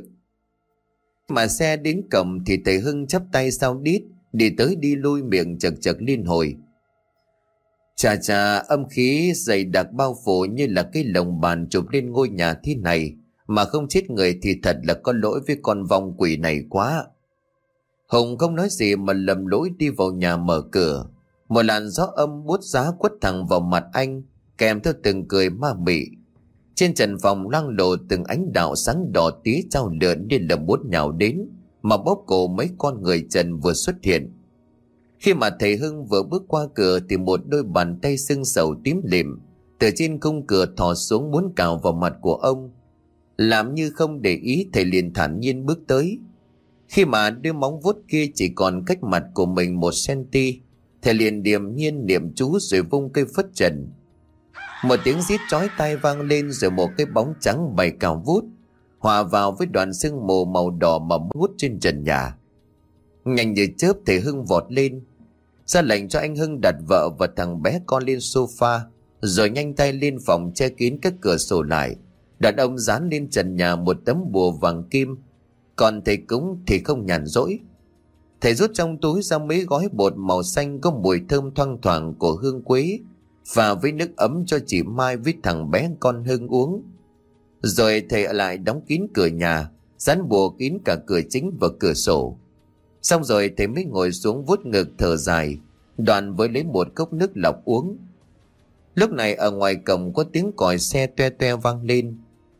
Mà xe đến cổng thì thầy Hưng chắp tay sau đít đi tới đi lui, miệng chật chật liên hồi: "Chà chà, âm khí dày đặc bao phủ như là cái lồng bàn chụp lên ngôi nhà thế này mà không chết người thì thật là có lỗi với con vong quỷ này quá." Hùng không nói gì mà lầm lỗi đi vào nhà mở cửa. Một làn gió âm buốt giá quất thẳng vào mặt anh, kèm theo từng cười ma mị. Trên trần phòng loang lổ từng ánh đạo sáng đỏ tía trao lượn như là muốn nhào đến mà bóp cổ mấy con người trần vừa xuất hiện. Khi mà thầy Hưng vừa bước qua cửa thì một đôi bàn tay sưng sầu tím lịm từ trên khung cửa thò xuống muốn cào vào mặt của ông. Làm như không để ý, thầy liền thản nhiên bước tới. Khi mà đôi móng vuốt kia chỉ còn cách mặt của mình một centi, thầy liền điềm nhiên niệm chú rồi vung cây phất trần. Một tiếng rít chói tai vang lên, rồi một cái bóng trắng bay cao vút, hòa vào với đoàn sương mù màu đỏ mà hút trên trần nhà. Nhanh như chớp, thầy Hưng vọt lên, ra lệnh cho anh Hưng đặt vợ và thằng bé con lên sofa, rồi nhanh tay lên phòng che kín các cửa sổ lại. Đàn ông dán lên trần nhà một tấm bùa vàng kim. Còn thầy cúng thì không nhàn rỗi. Thầy rút trong túi ra mấy gói bột màu xanh có mùi thơm thoang thoảng của hương quế, và với nước ấm cho chị Mai với thằng bé con Hưng uống. Rồi thầy lại đóng kín cửa nhà, dán bùa kín cả cửa chính và cửa sổ. Xong rồi thầy mới ngồi xuống vuốt ngực thở dài, đoạn với lấy một cốc nước lọc uống. Lúc này ở ngoài cổng có tiếng còi xe toe toe vang lên.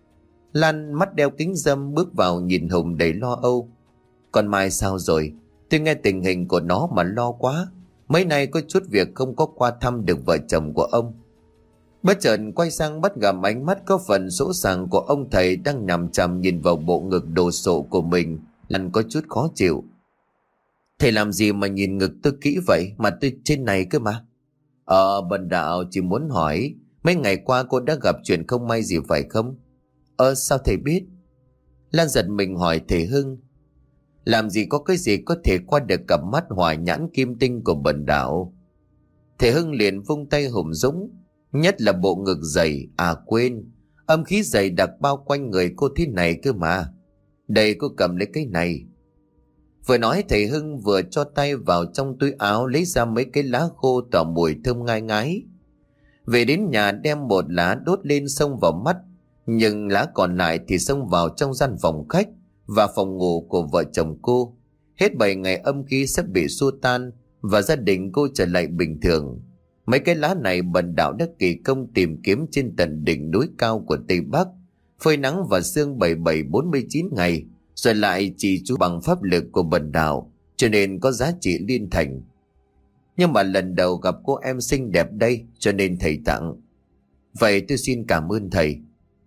Lan mắt đeo kính râm bước vào nhìn Hùng đầy lo âu. Con Mai sao rồi? Tôi nghe tình hình của nó mà lo quá. Mấy nay có chút việc không có qua thăm được vợ chồng của ông. Bất chợt quay sang bắt gặp ánh mắt có phần sỗ sàng của ông thầy đang nằm chằm nhìn vào bộ ngực đồ sộ của mình. Lan có chút khó chịu. Thầy làm gì mà nhìn ngực tôi kỹ vậy, mà tôi trên này cơ mà. Ờ, Bần Đạo chỉ muốn hỏi, mấy ngày qua cô đã gặp chuyện không may gì phải không? Ờ, sao thầy biết? Lan giật mình hỏi thầy Hưng. Làm gì có cái gì có thể qua được cặp mắt hỏa nhãn kim tinh của Bần Đạo. Thầy Hưng liền vung tay hùng dũng. Nhất là bộ ngực dày, à quên, âm khí dày đặc bao quanh người cô thế này cơ mà. Đây, cô cầm lấy cái này. Vừa nói thầy Hưng vừa cho tay vào trong túi áo lấy ra mấy cái lá khô tỏa mùi thơm ngai ngái. Về đến nhà đem một lá đốt lên xông vào mắt, nhưng lá còn lại thì xông vào trong gian phòng khách và phòng ngủ của vợ chồng cô. Hết bảy ngày âm khí sắp bị xua tan và gia đình cô trở lại bình thường. Mấy cái lá này Bần Đạo đã kỳ công tìm kiếm trên tận đỉnh núi cao của Tây Bắc, phơi nắng và sương bảy bảy bốn mươi chín ngày, rồi lại chỉ chú bằng pháp lực của Bần Đạo, cho nên có giá trị liên thành. Nhưng mà lần đầu gặp cô em xinh đẹp đây, cho nên thầy tặng. Vậy tôi xin cảm ơn thầy.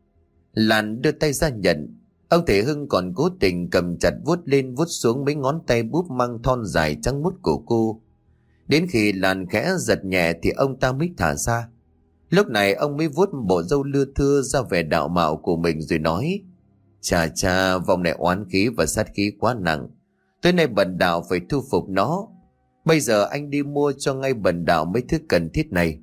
Lan đưa tay ra nhận. Ông thầy Hưng còn cố tình cầm chặt vuốt lên vuốt xuống mấy ngón tay búp măng thon dài trắng muốt của cô. Đến khi Lan khẽ giật nhẹ thì ông ta mới thả ra. Lúc này ông mới vuốt bộ râu lưa thưa ra vẻ đạo mạo của mình rồi nói: Chà chà, vòng này oán khí và sát khí quá nặng. Tối nay Bần Đạo phải thu phục nó. Bây giờ anh đi mua cho ngay Bần Đạo mấy thứ cần thiết này.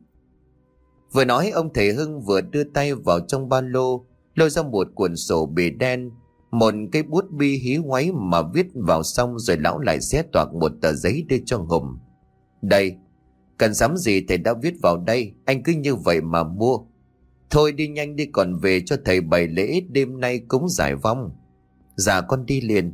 Vừa nói ông thầy Hưng vừa đưa tay vào trong ba lô, lôi ra một cuộn sổ bìa đen, một cây bút bi hí hoáy mà viết vào xong, rồi lão lại xé toạc một tờ giấy đưa cho Hùng. Đây, cần sắm gì thầy đã viết vào đây, anh cứ như vậy mà mua. Thôi đi nhanh đi, còn về cho thầy bày lễ đêm nay cúng giải vong. Dạ con đi liền.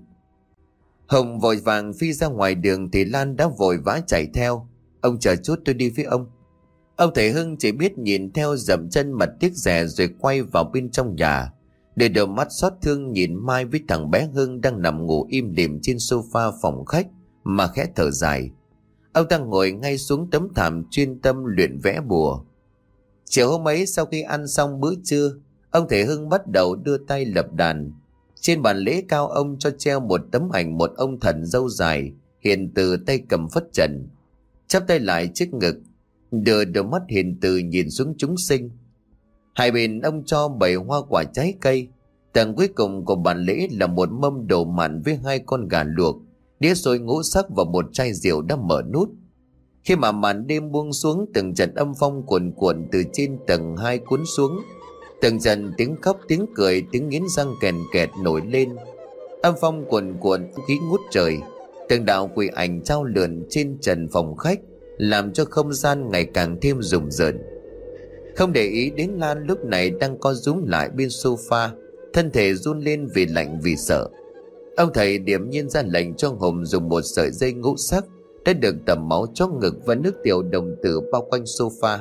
Hồng vội vàng phi ra ngoài đường thì Lan đã vội vã chạy theo. Ông chờ chút, tôi đi với ông. Ông thầy Hưng chỉ biết nhìn theo dậm chân mà tiếc rẻ, rồi quay vào bên trong nhà, để đôi mắt xót thương nhìn Mai với thằng bé Hưng đang nằm ngủ im lìm trên sofa phòng khách mà khẽ thở dài. Ông ta ngồi ngay xuống tấm thảm chuyên tâm luyện vẽ bùa. Chiều hôm ấy sau khi ăn xong bữa trưa, ông thầy Hưng bắt đầu đưa tay lập đàn. Trên bàn lễ cao ông cho treo một tấm ảnh một ông thần râu dài, hiền từ tay cầm phất trần, chắp tay lại trước ngực, đưa đôi mắt hiền từ nhìn xuống chúng sinh. Hai bên ông cho bảy hoa quả trái cây. Tầng cuối cùng của bàn lễ là một mâm đồ mặn với hai con gà luộc, đĩa xôi ngũ sắc và một chai rượu đã mở nút. Khi mà màn đêm buông xuống, từng trận âm phong cuồn cuộn từ trên tầng hai cuốn xuống. Từng trận tiếng khóc, tiếng cười, tiếng nghiến răng kèn kẹt nổi lên. Âm phong cuồn cuộn khí ngút trời. Từng đạo quỷ ảnh trao lượn trên trần phòng khách, làm cho không gian ngày càng thêm rùng rợn. Không để ý đến Lan lúc này đang co rúm lại bên sofa, thân thể run lên vì lạnh vì sợ. Ông thầy điềm nhiên ra lệnh cho Hùng dùng một sợi dây ngũ sắc đã được tẩm máu cho ngực và nước tiểu đồng tử bao quanh sofa.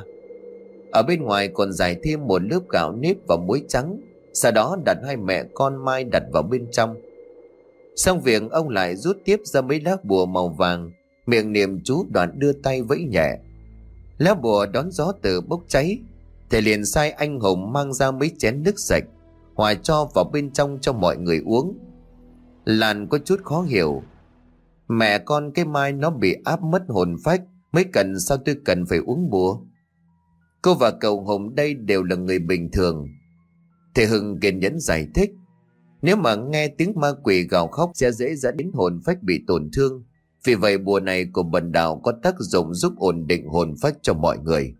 Ở bên ngoài còn rải thêm một lớp gạo nếp và muối trắng, sau đó đặt hai mẹ con Mai đặt vào bên trong. Xong việc, ông lại rút tiếp ra mấy lá bùa màu vàng, miệng niệm chú đoạn đưa tay vẫy nhẹ. Lá bùa đón gió từ bốc cháy. Thầy liền sai anh Hùng mang ra mấy chén nước sạch, hòa cho vào bên trong cho mọi người uống. Lan có chút khó hiểu. Mẹ con cái Mai nó bị áp mất hồn phách, mới cần sao tôi cần phải uống bùa? Cô và cậu Hùng đây đều là người bình thường. Thầy Hưng kiên nhẫn giải thích. Nếu mà nghe tiếng ma quỷ gào khóc sẽ dễ dẫn đến hồn phách bị tổn thương. Vì vậy bùa này của bần đạo có tác dụng giúp ổn định hồn phách cho mọi người.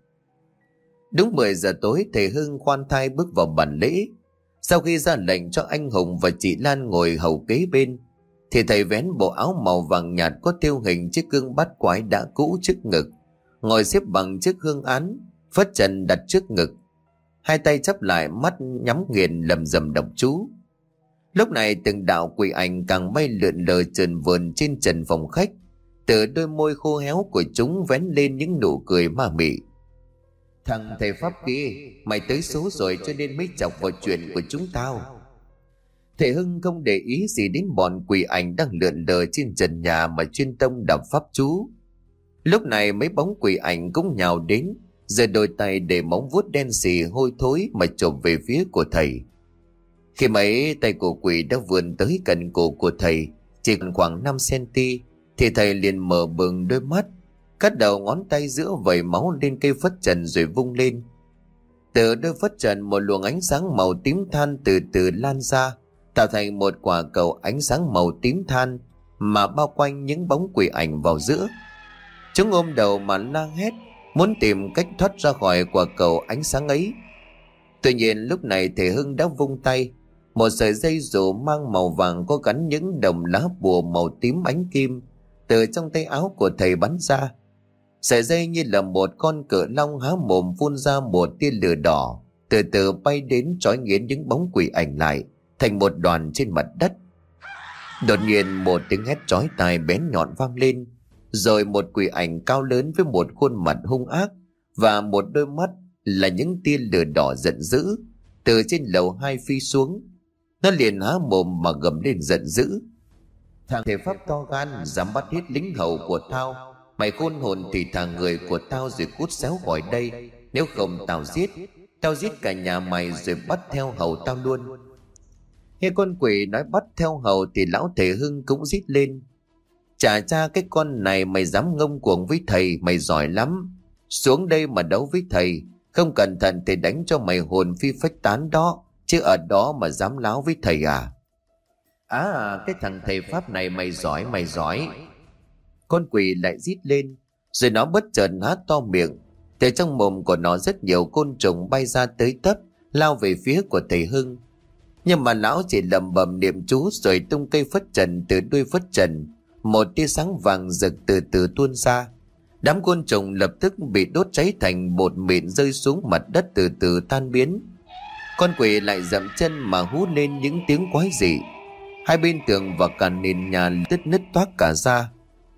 Đúng mười giờ tối, thầy Hưng khoan thai bước vào bàn lễ. Sau khi ra lệnh cho anh Hùng và chị Lan ngồi hầu kế bên, thì thầy vén bộ áo màu vàng nhạt có thêu hình chiếc gương bát quái đã cũ trước ngực, ngồi xếp bằng chiếc hương án, phất trần đặt trước ngực, hai tay chắp lại, mắt nhắm nghiền lầm rầm đọc chú. Lúc này từng đạo quỷ ảnh càng bay lượn lờ trườn vườn trên trần phòng khách, từ đôi môi khô héo của chúng vén lên những nụ cười ma mị. Thằng thầy pháp kia, mày tới số rồi cho nên mới chọc vào chuyện của chúng tao. Thầy Hưng không để ý gì đến bọn quỷ ảnh đang lượn lờ trên trần nhà mà chuyên tâm đọc pháp chú. Lúc này mấy bóng quỷ ảnh cũng nhào đến, giơ đôi tay để móng vuốt đen xì hôi thối mà chộp về phía của thầy. Khi mấy tay của quỷ đã vươn tới gần cổ của thầy, chỉ còn khoảng năm xăng-ti-mét, thì thầy liền mở bừng đôi mắt, cắt đầu ngón tay giữa vẩy máu lên cây phất trần rồi vung lên. Từ đôi phất trần một luồng ánh sáng màu tím than từ từ lan ra, tạo thành một quả cầu ánh sáng màu tím than mà bao quanh những bóng quỷ ảnh vào giữa. Chúng ôm đầu mà la hét, muốn tìm cách thoát ra khỏi quả cầu ánh sáng ấy. Tuy nhiên lúc này thầy Hưng đã vung tay, một sợi dây dù mang màu vàng có gắn những đồng lá bùa màu tím ánh kim từ trong tay áo của thầy bắn ra. Sợi dây như là một con cự long há mồm phun ra một tia lửa đỏ, từ từ bay đến trói nghiến những bóng quỷ ảnh lại thành một đoàn trên mặt đất. Đột nhiên một tiếng hét chói tai bén nhọn vang lên, rồi một quỷ ảnh cao lớn với một khuôn mặt hung ác và một đôi mắt là những tia lửa đỏ giận dữ từ trên lầu hai phi xuống. Nó liền há mồm mà gầm lên giận dữ. Thằng thể pháp to gan, dám bắt hết lính hầu của tao. Mày khôn hồn thì thả người của tao rồi cút xéo khỏi đây, nếu không tao giết. Tao giết cả nhà mày rồi bắt theo hầu tao luôn. Nghe con quỷ nói bắt theo hầu thì lão thầy Hưng cũng rít lên. Chà cha, cái con này mày dám ngông cuồng với thầy, mày giỏi lắm. Xuống đây mà đấu với thầy, không cẩn thận thì đánh cho mày hồn phi phách tán đó, chứ ở đó mà dám láo với thầy à? À, cái thằng thầy pháp này mày giỏi, mày giỏi. Con quỷ lại rít lên, rồi nó bất chợt há to miệng. Từ trong mồm của nó rất nhiều côn trùng bay ra tới tấp, lao về phía của thầy Hưng. Nhưng mà lão chỉ lẩm bẩm niệm chú rồi tung cây phất trần từ đuôi phất trần. Một tia sáng vàng rực từ từ tuôn ra. Đám côn trùng lập tức bị đốt cháy thành bột mịn rơi xuống mặt đất từ từ tan biến. Con quỷ lại dậm chân mà hú lên những tiếng quái dị. Hai bên tường và cả nền nhà đứt nứt toác cả ra.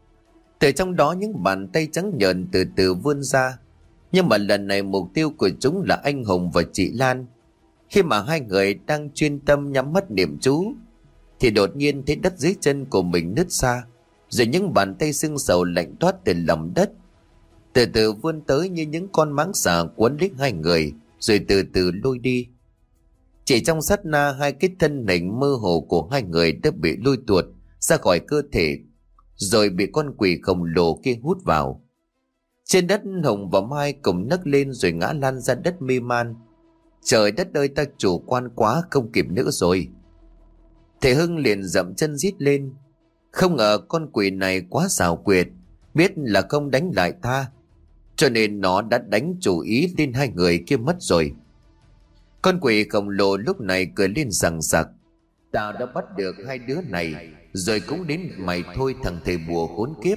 Từ trong đó những bàn tay trắng nhợn từ từ vươn ra. Nhưng mà lần này mục tiêu của chúng là anh Hùng và chị Lan. Khi mà hai người đang chuyên tâm nhắm mắt niệm chú, thì đột nhiên thấy đất dưới chân của mình nứt ra, rồi những bàn tay sưng sầu lạnh toát từ lòng đất từ từ vươn tới như những con mãng xà quấn lấy hai người, rồi từ từ lôi đi. Chỉ trong sát na, hai cái thân hình mơ hồ của hai người đã bị lôi tuột ra khỏi cơ thể, rồi bị con quỷ khổng lồ kia hút vào. Trên đất, Hồng và Mai cùng nấc lên rồi ngã lăn ra đất mê man. Trời đất ơi, ta chủ quan quá, không kịp nữa rồi. Thầy Hưng liền dậm chân rít lên. Không ngờ con quỷ này quá xảo quyệt, biết là không đánh lại ta, cho nên nó đã đánh chủ ý lên hai người kia mất rồi. Con quỷ khổng lồ lúc này cười lên sằng sặc. Tao đã bắt được hai đứa này, rồi cũng đến mày thôi thằng thầy bùa khốn kiếp.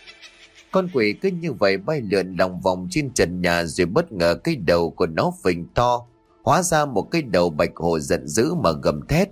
Con quỷ cứ như vậy bay lượn lòng vòng trên trần nhà, rồi bất ngờ cái đầu của nó phình to, hóa ra một cái đầu bạch hổ giận dữ mà gầm thét.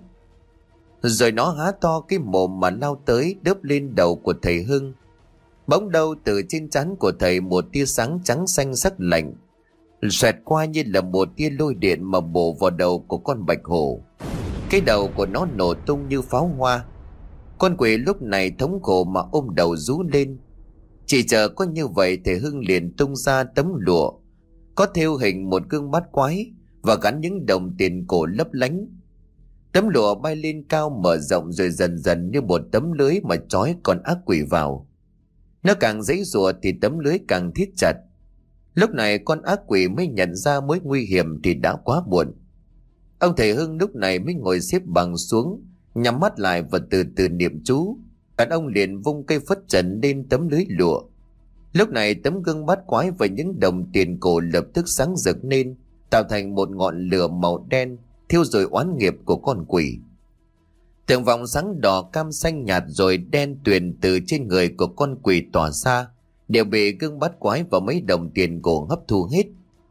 Rồi nó há to cái mồm mà lao tới đớp lên đầu của thầy Hưng. Bỗng đâu từ trên trán của thầy một tia sáng trắng xanh sắc lạnh xoẹt qua như là một tia lôi điện mà bổ vào đầu của con bạch hổ. Cái đầu của nó nổ tung như pháo hoa. Con quỷ lúc này thống khổ mà ôm đầu rú lên. Chỉ chờ có như vậy, thầy Hưng liền tung ra tấm lụa có thêu hình một gương bát quái và gắn những đồng tiền cổ lấp lánh. Tấm lụa bay lên cao mở rộng rồi dần dần như một tấm lưới mà trói con ác quỷ vào. Nó càng giãy giụa thì tấm lưới càng thít chặt. Lúc này con ác quỷ mới nhận ra mối nguy hiểm thì đã quá muộn. Ông thầy Hưng lúc này mới ngồi xếp bằng xuống, nhắm mắt lại và từ từ niệm chú. Đàn ông liền vung cây phất trần lên tấm lưới lụa. Lúc này tấm gương bát quái và những đồng tiền cổ lập tức sáng rực lên, tạo thành một ngọn lửa màu đen thiêu rụi oán nghiệp của con quỷ. Từng vòng sáng đỏ cam xanh nhạt rồi đen tuyền từ trên người của con quỷ tỏa ra, đều bị gương bát quái và mấy đồng tiền cổ hấp thu hết.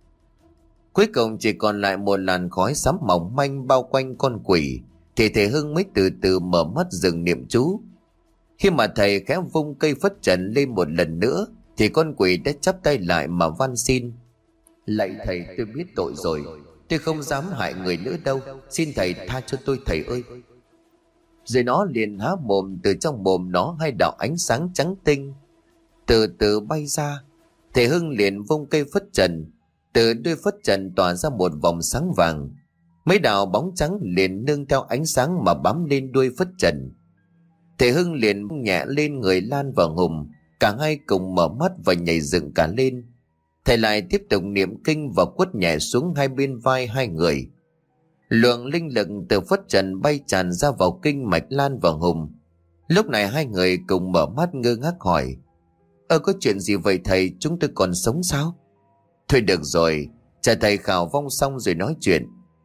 Cuối cùng chỉ còn lại một làn khói xám mỏng manh bao quanh con quỷ, thì thầy Hưng mới từ từ mở mắt dừng niệm chú. Khi mà thầy khẽ vung cây phất trần lên một lần nữa thì con quỷ đã chắp tay lại mà van xin: "Lạy thầy, tôi biết tội rồi, tôi không dám hại người nữa đâu, xin thầy tha cho tôi thầy ơi." Rồi nó liền há mồm, từ trong mồm nó hai đạo ánh sáng trắng tinh từ từ bay ra. Thầy Hưng liền vung cây phất trần, từ đuôi phất trần tỏa ra một vòng sáng vàng. Mấy đạo bóng trắng liền nương theo ánh sáng mà bám lên đuôi phất trần. Thầy Hưng liền nhẹ lên người Lan và Hùng, cả hai cùng mở mắt và nhảy dựng cả lên. Thầy lại tiếp tục niệm kinh và quất nhẹ xuống hai bên vai hai người. Luồng linh lực từ phất trần bay tràn ra vào kinh mạch Lan và Hùng. Lúc này hai người cùng mở mắt ngơ ngác hỏi: "Ơ có chuyện gì vậy thầy, chúng tôi còn sống sao?" "Thôi được rồi, chờ thầy khảo vong xong rồi nói chuyện."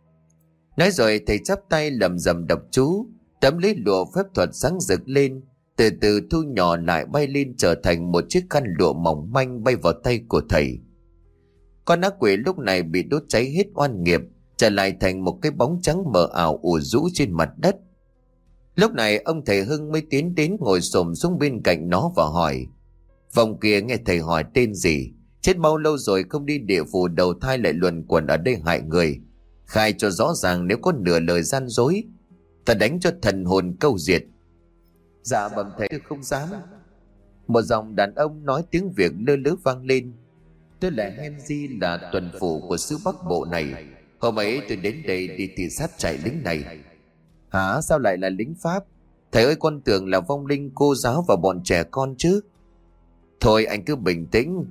Nói rồi thầy chắp tay lầm rầm đọc chú. Tấm lưới lụa phép thuật sáng rực lên, từ từ thu nhỏ lại bay lên trở thành một chiếc khăn lụa mỏng manh bay vào tay của thầy. Con ác quỷ lúc này bị đốt cháy hết oan nghiệp, trở lại thành một cái bóng trắng mờ ảo ù rũ trên mặt đất. Lúc này ông thầy Hưng mới tiến đến ngồi xổm xuống bên cạnh nó và hỏi: "Vòng kia nghe thầy hỏi tên gì? Chết bao lâu rồi không đi địa phủ đầu thai lại luẩn quẩn ở đây hại người? Khai cho rõ ràng, nếu có nửa lời gian dối ta đánh cho thần hồn câu diệt." "Dạ bẩm thầy, tôi không dám." Một giọng đàn ông nói tiếng Việt lơ lớ vang lên: "Tôi là Henry, là tuần phủ của xứ Bắc Bộ này. Hôm ấy tôi đến đây đi thị sát trại lính này." "Hả? Sao lại là lính Pháp? Thầy ơi, con tưởng là vong linh cô giáo và bọn trẻ con chứ." "Thôi anh cứ bình tĩnh."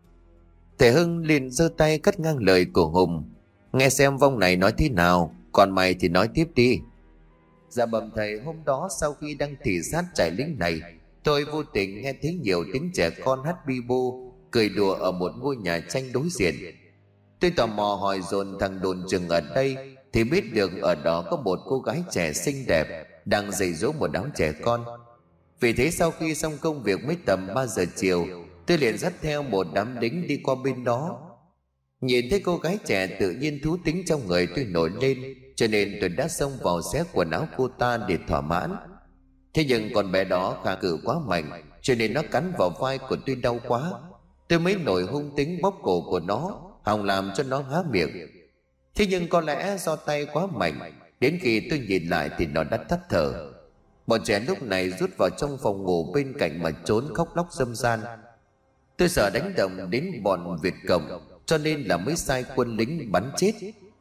Thầy Hưng liền giơ tay cắt ngang lời của Hùng: "Nghe xem vong này nói thế nào, còn mày thì nói tiếp đi." "Dạ bẩm thầy, hôm đó sau khi đang thị sát trại lính này, tôi vô tình nghe thấy nhiều tiếng trẻ con hát bi bô cười đùa ở một ngôi nhà tranh đối diện. Tôi tò mò hỏi dồn thằng đồn chừng ở đây thì biết được ở đó có một cô gái trẻ xinh đẹp đang dạy dỗ một đám trẻ con. Vì thế sau khi xong công việc mới tầm ba giờ chiều, tôi liền dắt theo một đám lính đi qua bên đó. Nhìn thấy cô gái trẻ, tự nhiên thú tính trong người tôi nổi lên, cho nên tôi đã xông vào xé quần áo cô ta để thỏa mãn. Thế nhưng con bé đó khả cự quá mạnh, cho nên nó cắn vào vai của tôi đau quá. Tôi mới nổi hung tính bóp cổ của nó, hòng làm cho nó há miệng. Thế nhưng có lẽ do tay quá mạnh, đến khi tôi nhìn lại thì nó đã tắt thở. Bọn trẻ lúc này rút vào trong phòng ngủ bên cạnh mà trốn khóc lóc râm ran. Tôi sợ đánh động đến bọn Việt Cộng, cho nên là mới sai quân lính bắn chết."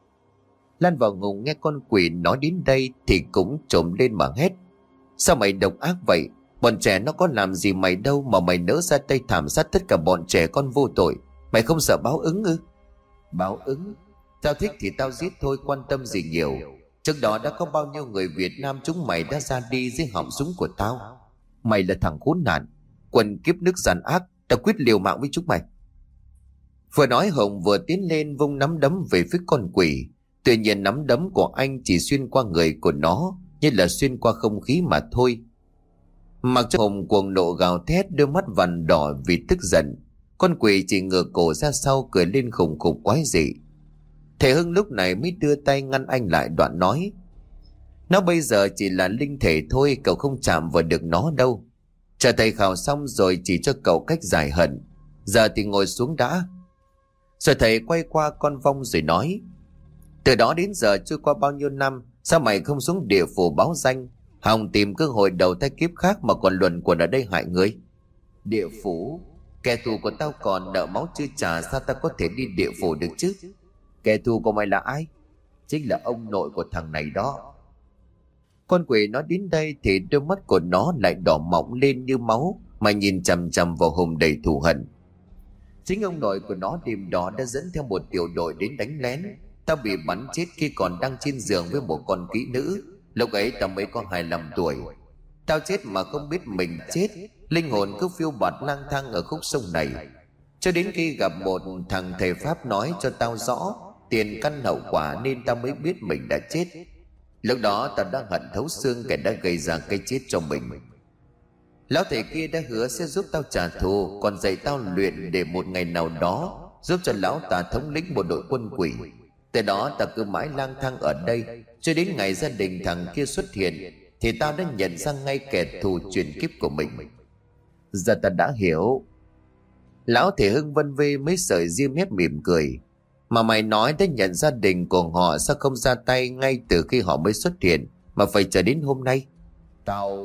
Lan và Hùng nghe con quỷ nói đến đây thì cũng trồm lên mà hét: "Sao mày độc ác vậy? Bọn trẻ nó có làm gì mày đâu mà mày nỡ ra tay thảm sát tất cả bọn trẻ con vô tội. Mày không sợ báo ứng ư?" "Báo ứng? Tao thích thì tao giết thôi, quan tâm gì nhiều. Trước đó đã có bao nhiêu người Việt Nam chúng mày đã ra đi dưới họng súng của tao. Mày là thằng khốn nạn, quần kiếp nước gian ác, tao quyết liều mạng với chúng mày." Vừa nói Hồng vừa tiến lên vung nắm đấm về phía con quỷ. Tuy nhiên nắm đấm của anh chỉ xuyên qua người của nó, như là xuyên qua không khí mà thôi. Mặc cho Hồng cuồng nộ gào thét, đôi mắt vằn đỏ vì tức giận, con quỷ chỉ ngửa cổ ra sau cười lên khủng khủng quái dị. Thầy Hưng lúc này mới đưa tay ngăn anh lại, đoạn nói: "Nó bây giờ chỉ là linh thể thôi, cậu không chạm vào được nó đâu. Chờ thầy khảo xong rồi chỉ cho cậu cách giải hận. Giờ thì ngồi xuống đã." Rồi thầy quay qua con vong rồi nói: "Từ đó đến giờ trôi qua bao nhiêu năm, sao mày không xuống địa phủ báo danh, hòng tìm cơ hội đầu thai kiếp khác mà còn luẩn quẩn ở đây hại người?" "Địa phủ? Kẻ thù của tao còn nợ máu chưa trả, sao tao có thể đi địa phủ được chứ?" "Kẻ thù của mày là ai?" "Chính là ông nội của thằng này đó." Con quỷ nói đến đây thì đôi mắt của nó lại đỏ mọng lên như máu mà nhìn chằm chằm vào Hùng đầy thù hận. Chính ông nội của nó đêm đó đã dẫn theo một tiểu đội đến đánh lén. Tao bị bắn chết khi còn đang trên giường với một con kỹ nữ. Lúc ấy tao mới có hai mươi lăm tuổi. Tao chết mà không biết mình chết. Linh hồn cứ phiêu bạt lang thang ở khúc sông này, cho đến khi gặp một thằng thầy pháp nói cho tao rõ tiền căn hậu quả, nên tao mới biết mình đã chết. Lúc đó tao đã hận thấu xương kẻ đã gây ra cái chết cho mình. Lão thầy kia đã hứa sẽ giúp tao trả thù, còn dạy tao luyện để một ngày nào đó giúp cho lão ta thống lĩnh một đội quân quỷ. Từ đó tao cứ mãi lang thang ở đây, cho đến ngày gia đình thằng kia xuất hiện thì tao đã nhận ra ngay kẻ thù truyền kiếp của mình. Giờ ta đã hiểu. Lão thầy Hưng vân vê mấy sợi ria mép mỉm cười. Mà mày nói đã nhận gia đình của họ, sao không ra tay ngay từ khi họ mới xuất hiện mà phải chờ đến hôm nay? Tao...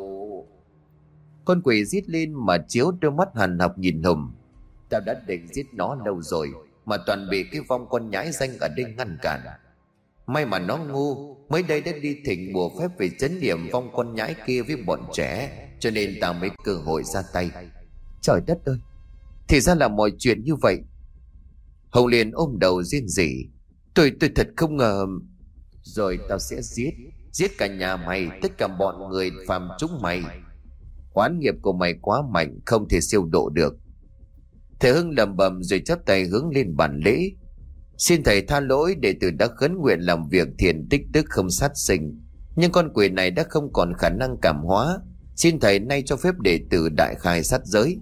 Con quỷ rít lên mà chiếu đôi mắt hằn học nhìn Hùng. Tao đã định giết nó lâu rồi, mà toàn bị cái vong con nhãi danh ở đây ngăn cản. May mà nó ngu, mới đây đã đi thỉnh bùa phép về trấn niệm vong con nhãi kia với bọn trẻ, cho nên tao mới cơ hội ra tay. Trời đất ơi, thì ra là mọi chuyện như vậy. Hồng liền ôm đầu rên rỉ. Tôi tôi thật không ngờ. Rồi tao sẽ giết Giết cả nhà mày, tất cả bọn người phàm chúng mày. Oán nghiệp của mày quá mạnh, không thể siêu độ được. Thầy Hưng lẩm bẩm rồi chắp tay hướng lên bàn lễ. Xin thầy tha lỗi, đệ tử đã khấn nguyện làm việc thiện tích đức không sát sinh, nhưng con quỷ này đã không còn khả năng cảm hóa. Xin thầy nay cho phép đệ tử đại khai sát giới.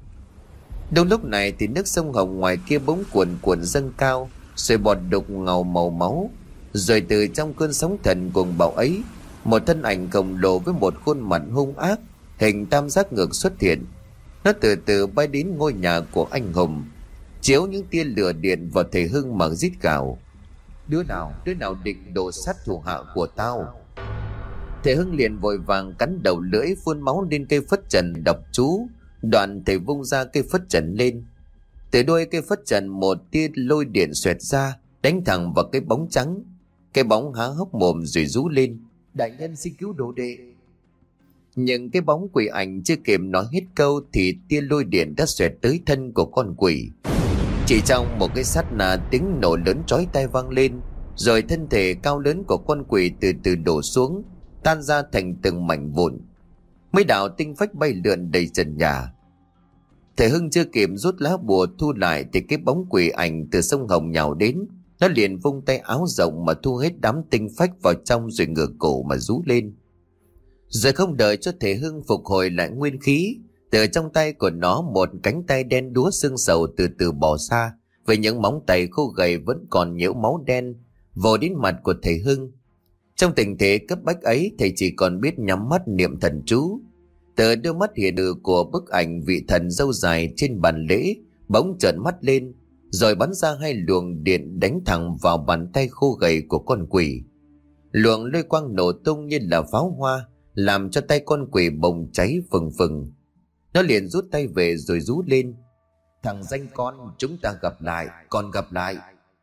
Đúng lúc này thì nước sông Hồng ngoài kia bỗng cuồn cuộn dâng cao, rồi bọt đục ngầu màu máu. Rồi từ trong cơn sóng thần cuồng bạo ấy, một thân ảnh khổng lồ với một khuôn mặt hung ác, hình tam giác ngược xuất hiện. Nó từ từ bay đến ngôi nhà của anh Hùng, chiếu những tia lửa điện vào thầy Hưng mà rít gào. Đứa nào, đứa nào định đổ sát thủ hạ của tao? Thầy Hưng liền vội vàng cắn đầu lưỡi, phun máu lên cây phất trần đọc chú. Đoạn thầy vung ra cây phất trần lên. Từ đuôi cây phất trần một tia lôi điện xoẹt ra, đánh thẳng vào cái bóng trắng. Cái bóng há hốc mồm rồi rú lên. Đại nhân xin cứu đồ đệ. Nhưng cái bóng quỷ ảnh chưa kịp nói hết câu thì tia lôi điện đã xoẹt tới thân của con quỷ. Chỉ trong một cái sát na, tiếng nổ lớn chói tai vang lên, rồi thân thể cao lớn của con quỷ từ từ đổ xuống, tan ra thành từng mảnh vụn. Mấy đạo tinh phách bay lượn đầy trần nhà. Thầy Hưng chưa kịp rút lá bùa thu lại thì cái bóng quỷ ảnh từ sông Hồng nhào đến. Nó liền vung tay áo rộng mà thu hết đám tinh phách vào trong, rồi ngửa cổ mà rú lên. Rồi không đợi cho thầy Hưng phục hồi lại nguyên khí, từ trong tay của nó một cánh tay đen đúa xương sầu từ từ bò ra, với những móng tay khô gầy vẫn còn nhiễu máu đen vồ đến mặt của thầy Hưng. Trong tình thế cấp bách ấy, thầy chỉ còn biết nhắm mắt niệm thần chú. Từ đôi mắt hiện hữu của bức ảnh vị thần râu dài trên bàn lễ bỗng trợn mắt lên, rồi bắn ra hai luồng điện đánh thẳng vào bàn tay khô gầy của con quỷ. Luồng lôi quang nổ tung như là pháo hoa, làm cho tay con quỷ bùng cháy phừng phừng. Nó liền rút tay về rồi rú lên. Thằng danh con, chúng ta gặp lại, còn gặp lại.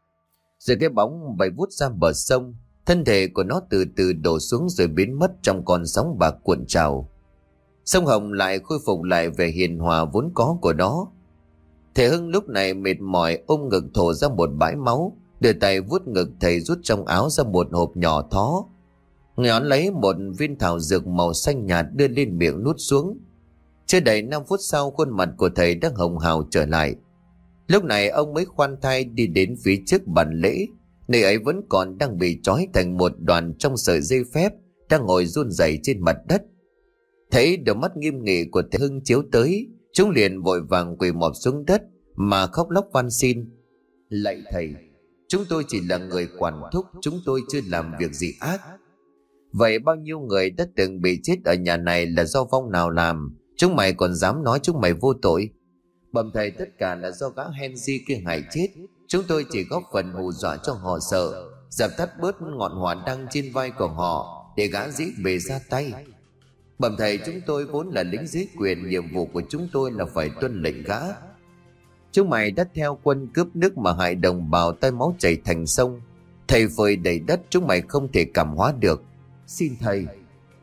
Rồi cái bóng bay vút ra bờ sông. Thân thể của nó từ từ đổ xuống rồi biến mất trong con sóng bạc cuộn trào. Sông Hồng lại khôi phục lại vẻ hiền hòa vốn có của nó. Thầy Hưng lúc này mệt mỏi ôm ngực thổ ra một bãi máu, đưa tay vuốt ngực thầy rút trong áo ra một hộp nhỏ thó. Ngón lấy một viên thảo dược màu xanh nhạt đưa lên miệng nuốt xuống. Chưa đầy năm phút sau, khuôn mặt của thầy đã hồng hào trở lại. Lúc này ông mới khoan thai đi đến phía trước bàn lễ, nơi ấy vẫn còn đang bị trói thành một đoàn trong sợi dây phép, đang ngồi run rẩy trên mặt đất. Thấy đôi mắt nghiêm nghị của thầy Hưng chiếu tới, chúng liền vội vàng quỳ mọp xuống đất mà khóc lóc van xin. Lạy thầy, chúng tôi chỉ là người quản thúc, chúng tôi chưa làm việc gì ác. Vậy bao nhiêu người đã từng bị chết ở nhà này là do vong nào làm? Chúng mày còn dám nói chúng mày vô tội? Bẩm thầy, tất cả là do gã Henry kia hại chết. Chúng tôi chỉ góp phần hù dọa cho họ sợ, dập tắt bớt ngọn hỏa đang trên vai của họ để gã dĩ bề ra tay. Bẩm thầy, chúng tôi vốn là lính dưới quyền, nhiệm vụ của chúng tôi là phải tuân lệnh gã. Chúng mày đã theo quân cướp nước mà hại đồng bào, tay máu chảy thành sông. Thầy phơi đầy đất, chúng mày không thể cảm hóa được. Xin thầy.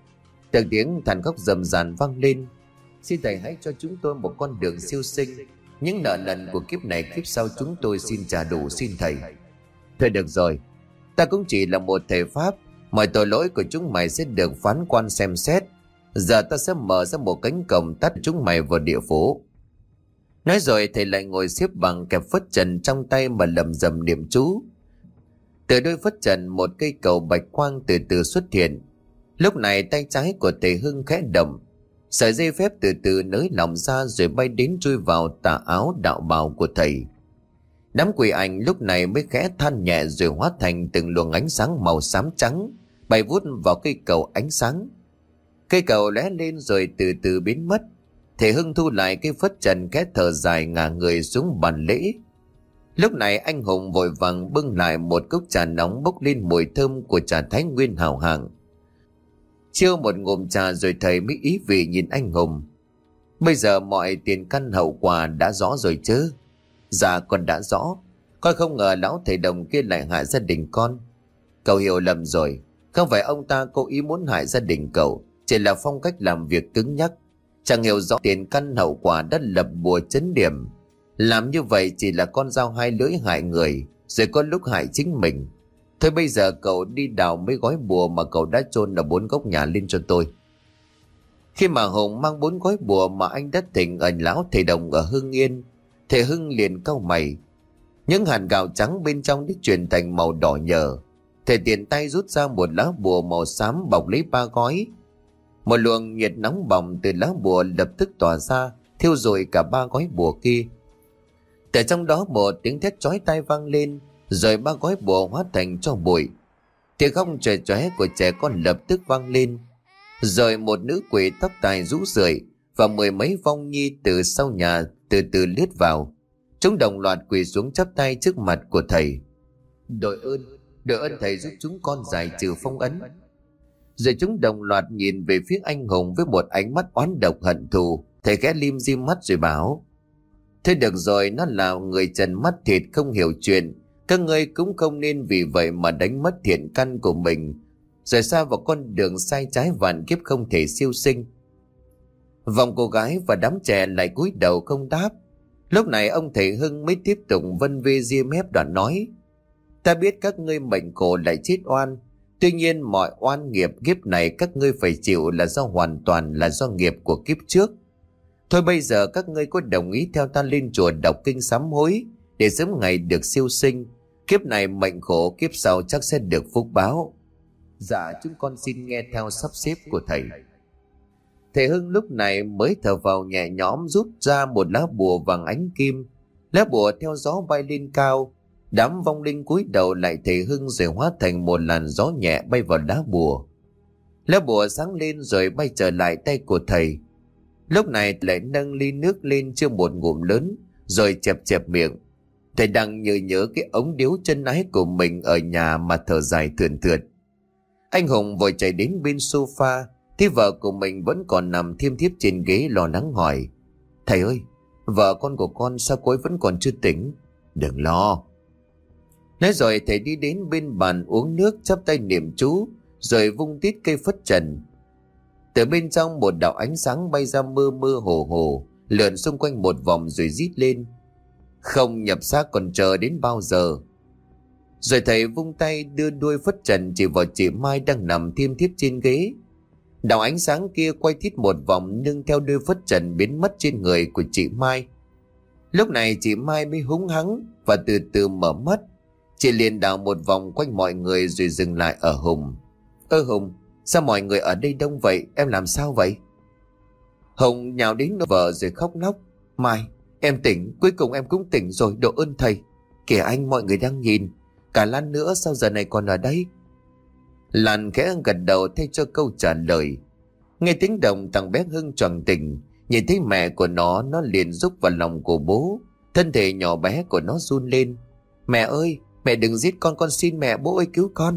Từng tiếng than khóc rầm ràn vang lên. Xin thầy hãy cho chúng tôi một con đường siêu sinh. Những nợ nần của kiếp này kiếp sau chúng tôi xin trả đủ, xin thầy. Thôi được rồi, ta cũng chỉ là một thầy pháp, mọi tội lỗi của chúng mày sẽ được phán quan xem xét. Giờ ta sẽ mở ra một cánh cổng tắt chúng mày vào địa phủ. Nói rồi thầy lại ngồi xếp bằng kẹp phất trần trong tay mà lầm rầm niệm chú. Từ đôi phất trần một cây cầu bạch quang từ từ xuất hiện. Lúc này tay trái của thầy Hưng khẽ động, sợi dây phép từ từ nới lỏng ra rồi bay đến chui vào tà áo đạo bào của thầy. Đám quỷ ảnh lúc này mới khẽ than nhẹ rồi hóa thành từng luồng ánh sáng màu xám trắng bay vút vào cây cầu ánh sáng. Cây cầu lóe lên rồi từ từ biến mất. Thầy Hưng thu lại cây phất trần khẽ thở dài ngả người xuống bàn lễ. Lúc này anh Hùng vội vàng bưng lại một cốc trà nóng bốc lên mùi thơm của trà Thái Nguyên hào hạng. Chiêu một ngụm trà rồi thầy mới ý vị nhìn anh Hùng. Bây giờ mọi tiền căn hậu quả đã rõ rồi chứ? Dạ con đã rõ. Con không ngờ lão thầy đồng kia lại hại gia đình con. Cậu hiểu lầm rồi. Không phải ông ta cố ý muốn hại gia đình cậu, chỉ là phong cách làm việc cứng nhắc. Chẳng hiểu rõ tiền căn hậu quả đã lập bùa chấn điểm. Làm như vậy chỉ là con dao hai lưỡi hại người, rồi có lúc hại chính mình. Thôi bây giờ cậu đi đào mấy gói bùa mà cậu đã chôn ở bốn góc nhà lên cho tôi. Khi mà Hùng mang bốn gói bùa mà anh đã thỉnh ở lão thầy đồng ở Hưng Yên, thầy Hưng liền cau mày. Những hạt gạo trắng bên trong đã chuyển thành màu đỏ nhờ. Thầy tiện tay rút ra một lá bùa màu xám bọc lấy ba gói. Một luồng nhiệt nóng bỏng từ lá bùa lập tức tỏa ra, thiêu rụi cả ba gói bùa kia. Từ trong đó một tiếng thét chói tai vang lên, rồi ba gói bùa hóa thành tro bụi. Tiếng khóc chóe chóe của trẻ con lập tức vang lên, rồi một nữ quỷ tóc tai rũ rượi và mười mấy vong nhi từ sau nhà từ từ lướt vào. Chúng đồng loạt quỳ xuống chắp tay trước mặt của thầy. Đội ơn, đội ơn thầy giúp chúng con giải trừ phong ấn. Rồi chúng đồng loạt nhìn về phía anh Hùng với một ánh mắt oán độc hận thù. Thầy khẽ lim dim mắt rồi bảo: Thế được rồi, nó là người trần mắt thịt không hiểu chuyện. Các ngươi cũng không nên vì vậy mà đánh mất thiện căn của mình, rồi xa vào con đường sai trái vạn kiếp không thể siêu sinh. Vòng cô gái và đám trẻ lại cúi đầu không đáp. Lúc này ông thầy Hưng mới tiếp tục vân vê ria mép đoạn nói: Ta biết các ngươi mệnh khổ lại chết oan, tuy nhiên mọi oan nghiệp kiếp này các ngươi phải chịu là do hoàn toàn là do nghiệp của kiếp trước. Thôi bây giờ các ngươi có đồng ý theo ta lên chùa đọc kinh sám hối để sớm ngày được siêu sinh, kiếp này mệnh khổ kiếp sau chắc sẽ được phúc báo. Dạ chúng con xin nghe theo sắp xếp của thầy. Thầy Hưng lúc này mới thở vào nhẹ nhõm, rút ra một lá bùa vàng ánh kim. Lá bùa theo gió bay lên cao. Đám vong linh cúi đầu lại thầy Hưng rồi hóa thành một làn gió nhẹ bay vào lá bùa. Lá bùa sáng lên rồi bay trở lại tay của thầy. Lúc này lại nâng ly nước lên chưa một ngụm lớn, rồi chẹp chẹp miệng. Thầy đang nhớ nhớ cái ống điếu chân ái của mình ở nhà mà thở dài thườn thượt. Anh Hùng vội chạy đến bên sofa, thì vợ của mình vẫn còn nằm thiêm thiếp trên ghế lo lắng hỏi: Thầy ơi, vợ con của con sao cô ấy vẫn còn chưa tỉnh? Đừng lo. Nói rồi thầy đi đến bên bàn uống nước, chắp tay niệm chú, rồi vung tít cây phất trần. Từ bên trong một đạo ánh sáng bay ra mơ mơ hồ hồ, lượn xung quanh một vòng rồi rít lên: Không nhập xác còn chờ đến bao giờ? Rồi thầy vung tay đưa đuôi phất trần chỉ vào chị Mai đang nằm thiêm thiếp trên ghế. Đạo ánh sáng kia quay thít một vòng nương theo đuôi phất trần biến mất trên người của chị Mai. Lúc này chị Mai mới húng hắng và từ từ mở mắt. Chị liền đảo một vòng quanh mọi người rồi dừng lại ở Hùng. Ơ Hùng, sao mọi người ở đây đông vậy? Em làm sao vậy? Hùng nhào đến vợ rồi khóc lóc: Mai, em tỉnh, cuối cùng em cũng tỉnh rồi, độ ơn thầy. Kìa anh, mọi người đang nhìn. Cả Lan nữa sao giờ này còn ở đây? Lan khẽ gật đầu thay cho câu trả lời. Nghe tiếng động thằng bé Hưng choàng tỉnh. Nhìn thấy mẹ của nó, nó liền rúc vào lòng của bố. Thân thể nhỏ bé của nó run lên: Mẹ ơi, mẹ đừng giết con, con xin mẹ, bố ơi cứu con.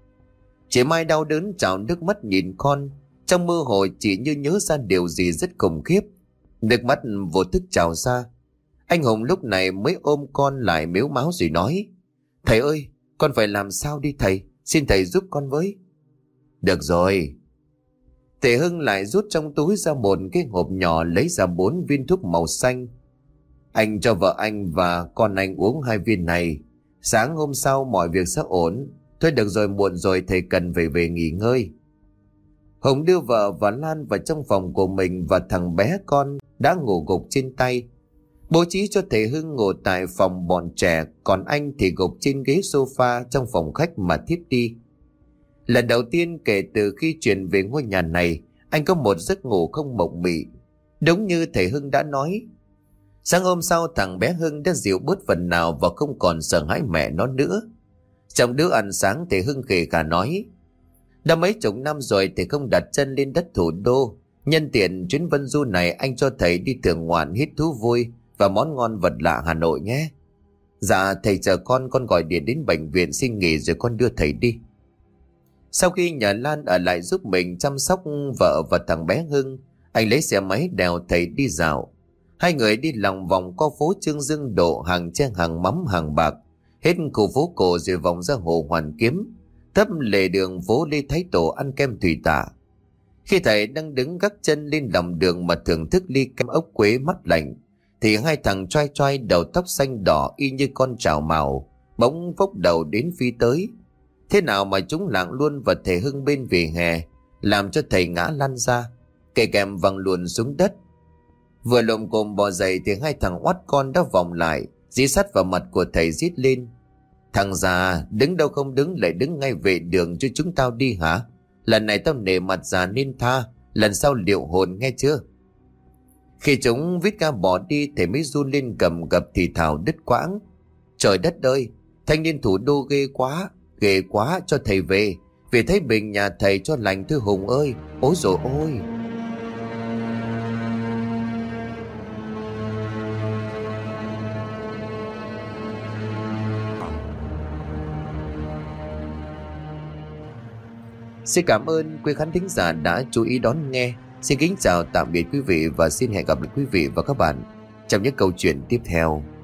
Chị Mai đau đớn trào nước mắt nhìn con. Trong mơ hồ chị như nhớ ra điều gì rất khủng khiếp. Nước mắt vô thức trào ra. Anh Hùng lúc này mới ôm con lại mếu máo rồi nói: Thầy ơi, con phải làm sao đi thầy? Xin thầy giúp con với. Được rồi. Thầy Hưng lại rút trong túi ra một cái hộp nhỏ, lấy ra bốn viên thuốc màu xanh. Anh cho vợ anh và con anh uống hai viên này. Sáng hôm sau mọi việc sẽ ổn. Thôi được rồi, muộn rồi, thầy cần phải về nghỉ ngơi. Hùng đưa vợ và Lan vào trong phòng của mình và thằng bé con đã ngủ gục trên tay. Bố trí cho thầy Hưng ngủ tại phòng bọn trẻ, còn anh thì gục trên ghế sofa trong phòng khách mà thiếp đi. Lần đầu tiên kể từ khi chuyển về ngôi nhà này, anh có một giấc ngủ không mộng mị. Đúng như thầy Hưng đã nói. Sáng hôm sau thằng bé Hưng đã dịu bớt phần nào và không còn sợ hãi mẹ nó nữa. Trong bữa ăn sáng thầy Hưng khề khà nói: đã mấy chục năm rồi thầy không đặt chân lên đất thủ đô. Nhân tiện chuyến Vân Du này anh cho thầy đi thưởng ngoạn hít thú vui và món ngon vật lạ Hà Nội nhé. Dạ thầy chờ con, con gọi điện đến bệnh viện xin nghỉ rồi con đưa thầy đi. Sau khi nhờ Lan ở lại giúp mình chăm sóc vợ và thằng bé Hưng, anh lấy xe máy đèo thầy đi dạo. Hai người đi lòng vòng qua phố Trương Dương Độ, hàng tre, hàng mắm, hàng bạc, hết khu phố cổ rồi vòng ra hồ Hoàn Kiếm, thấp lề đường phố Lê Thái Tổ ăn kem Thủy Tạ. Khi thầy đang đứng gác chân lên lòng đường mà thưởng thức ly kem ốc quế mát lạnh, thì hai thằng trai trai đầu tóc xanh đỏ y như con trào màu bỗng vốc đầu đến phi tới. Thế nào mà chúng lạng luôn vào thầy Hưng bên vỉa hè, làm cho thầy ngã lăn ra, kề kèm văng luồn xuống đất. Vừa lồm cồm bò dậy thì hai thằng oắt con đã vòng lại, dí sát vào mặt của thầy rít lên: thằng già, đứng đâu không đứng lại đứng ngay vệ đường cho chúng tao đi hả? Lần này tao nể mặt già nên tha, lần sau liệu hồn nghe chưa? Khi chúng vít ga bỏ đi, thầy mới run lên cầm gập thì thào đứt quãng: trời đất ơi, thanh niên thủ đô ghê quá, ghê quá, cho thầy về, về thấy bình nhà thầy cho lành thưa Hùng ơi, ôi dồi ôi. Xin cảm ơn quý khán thính giả đã chú ý đón nghe. Xin kính chào tạm biệt quý vị và xin hẹn gặp lại quý vị và các bạn trong những câu chuyện tiếp theo.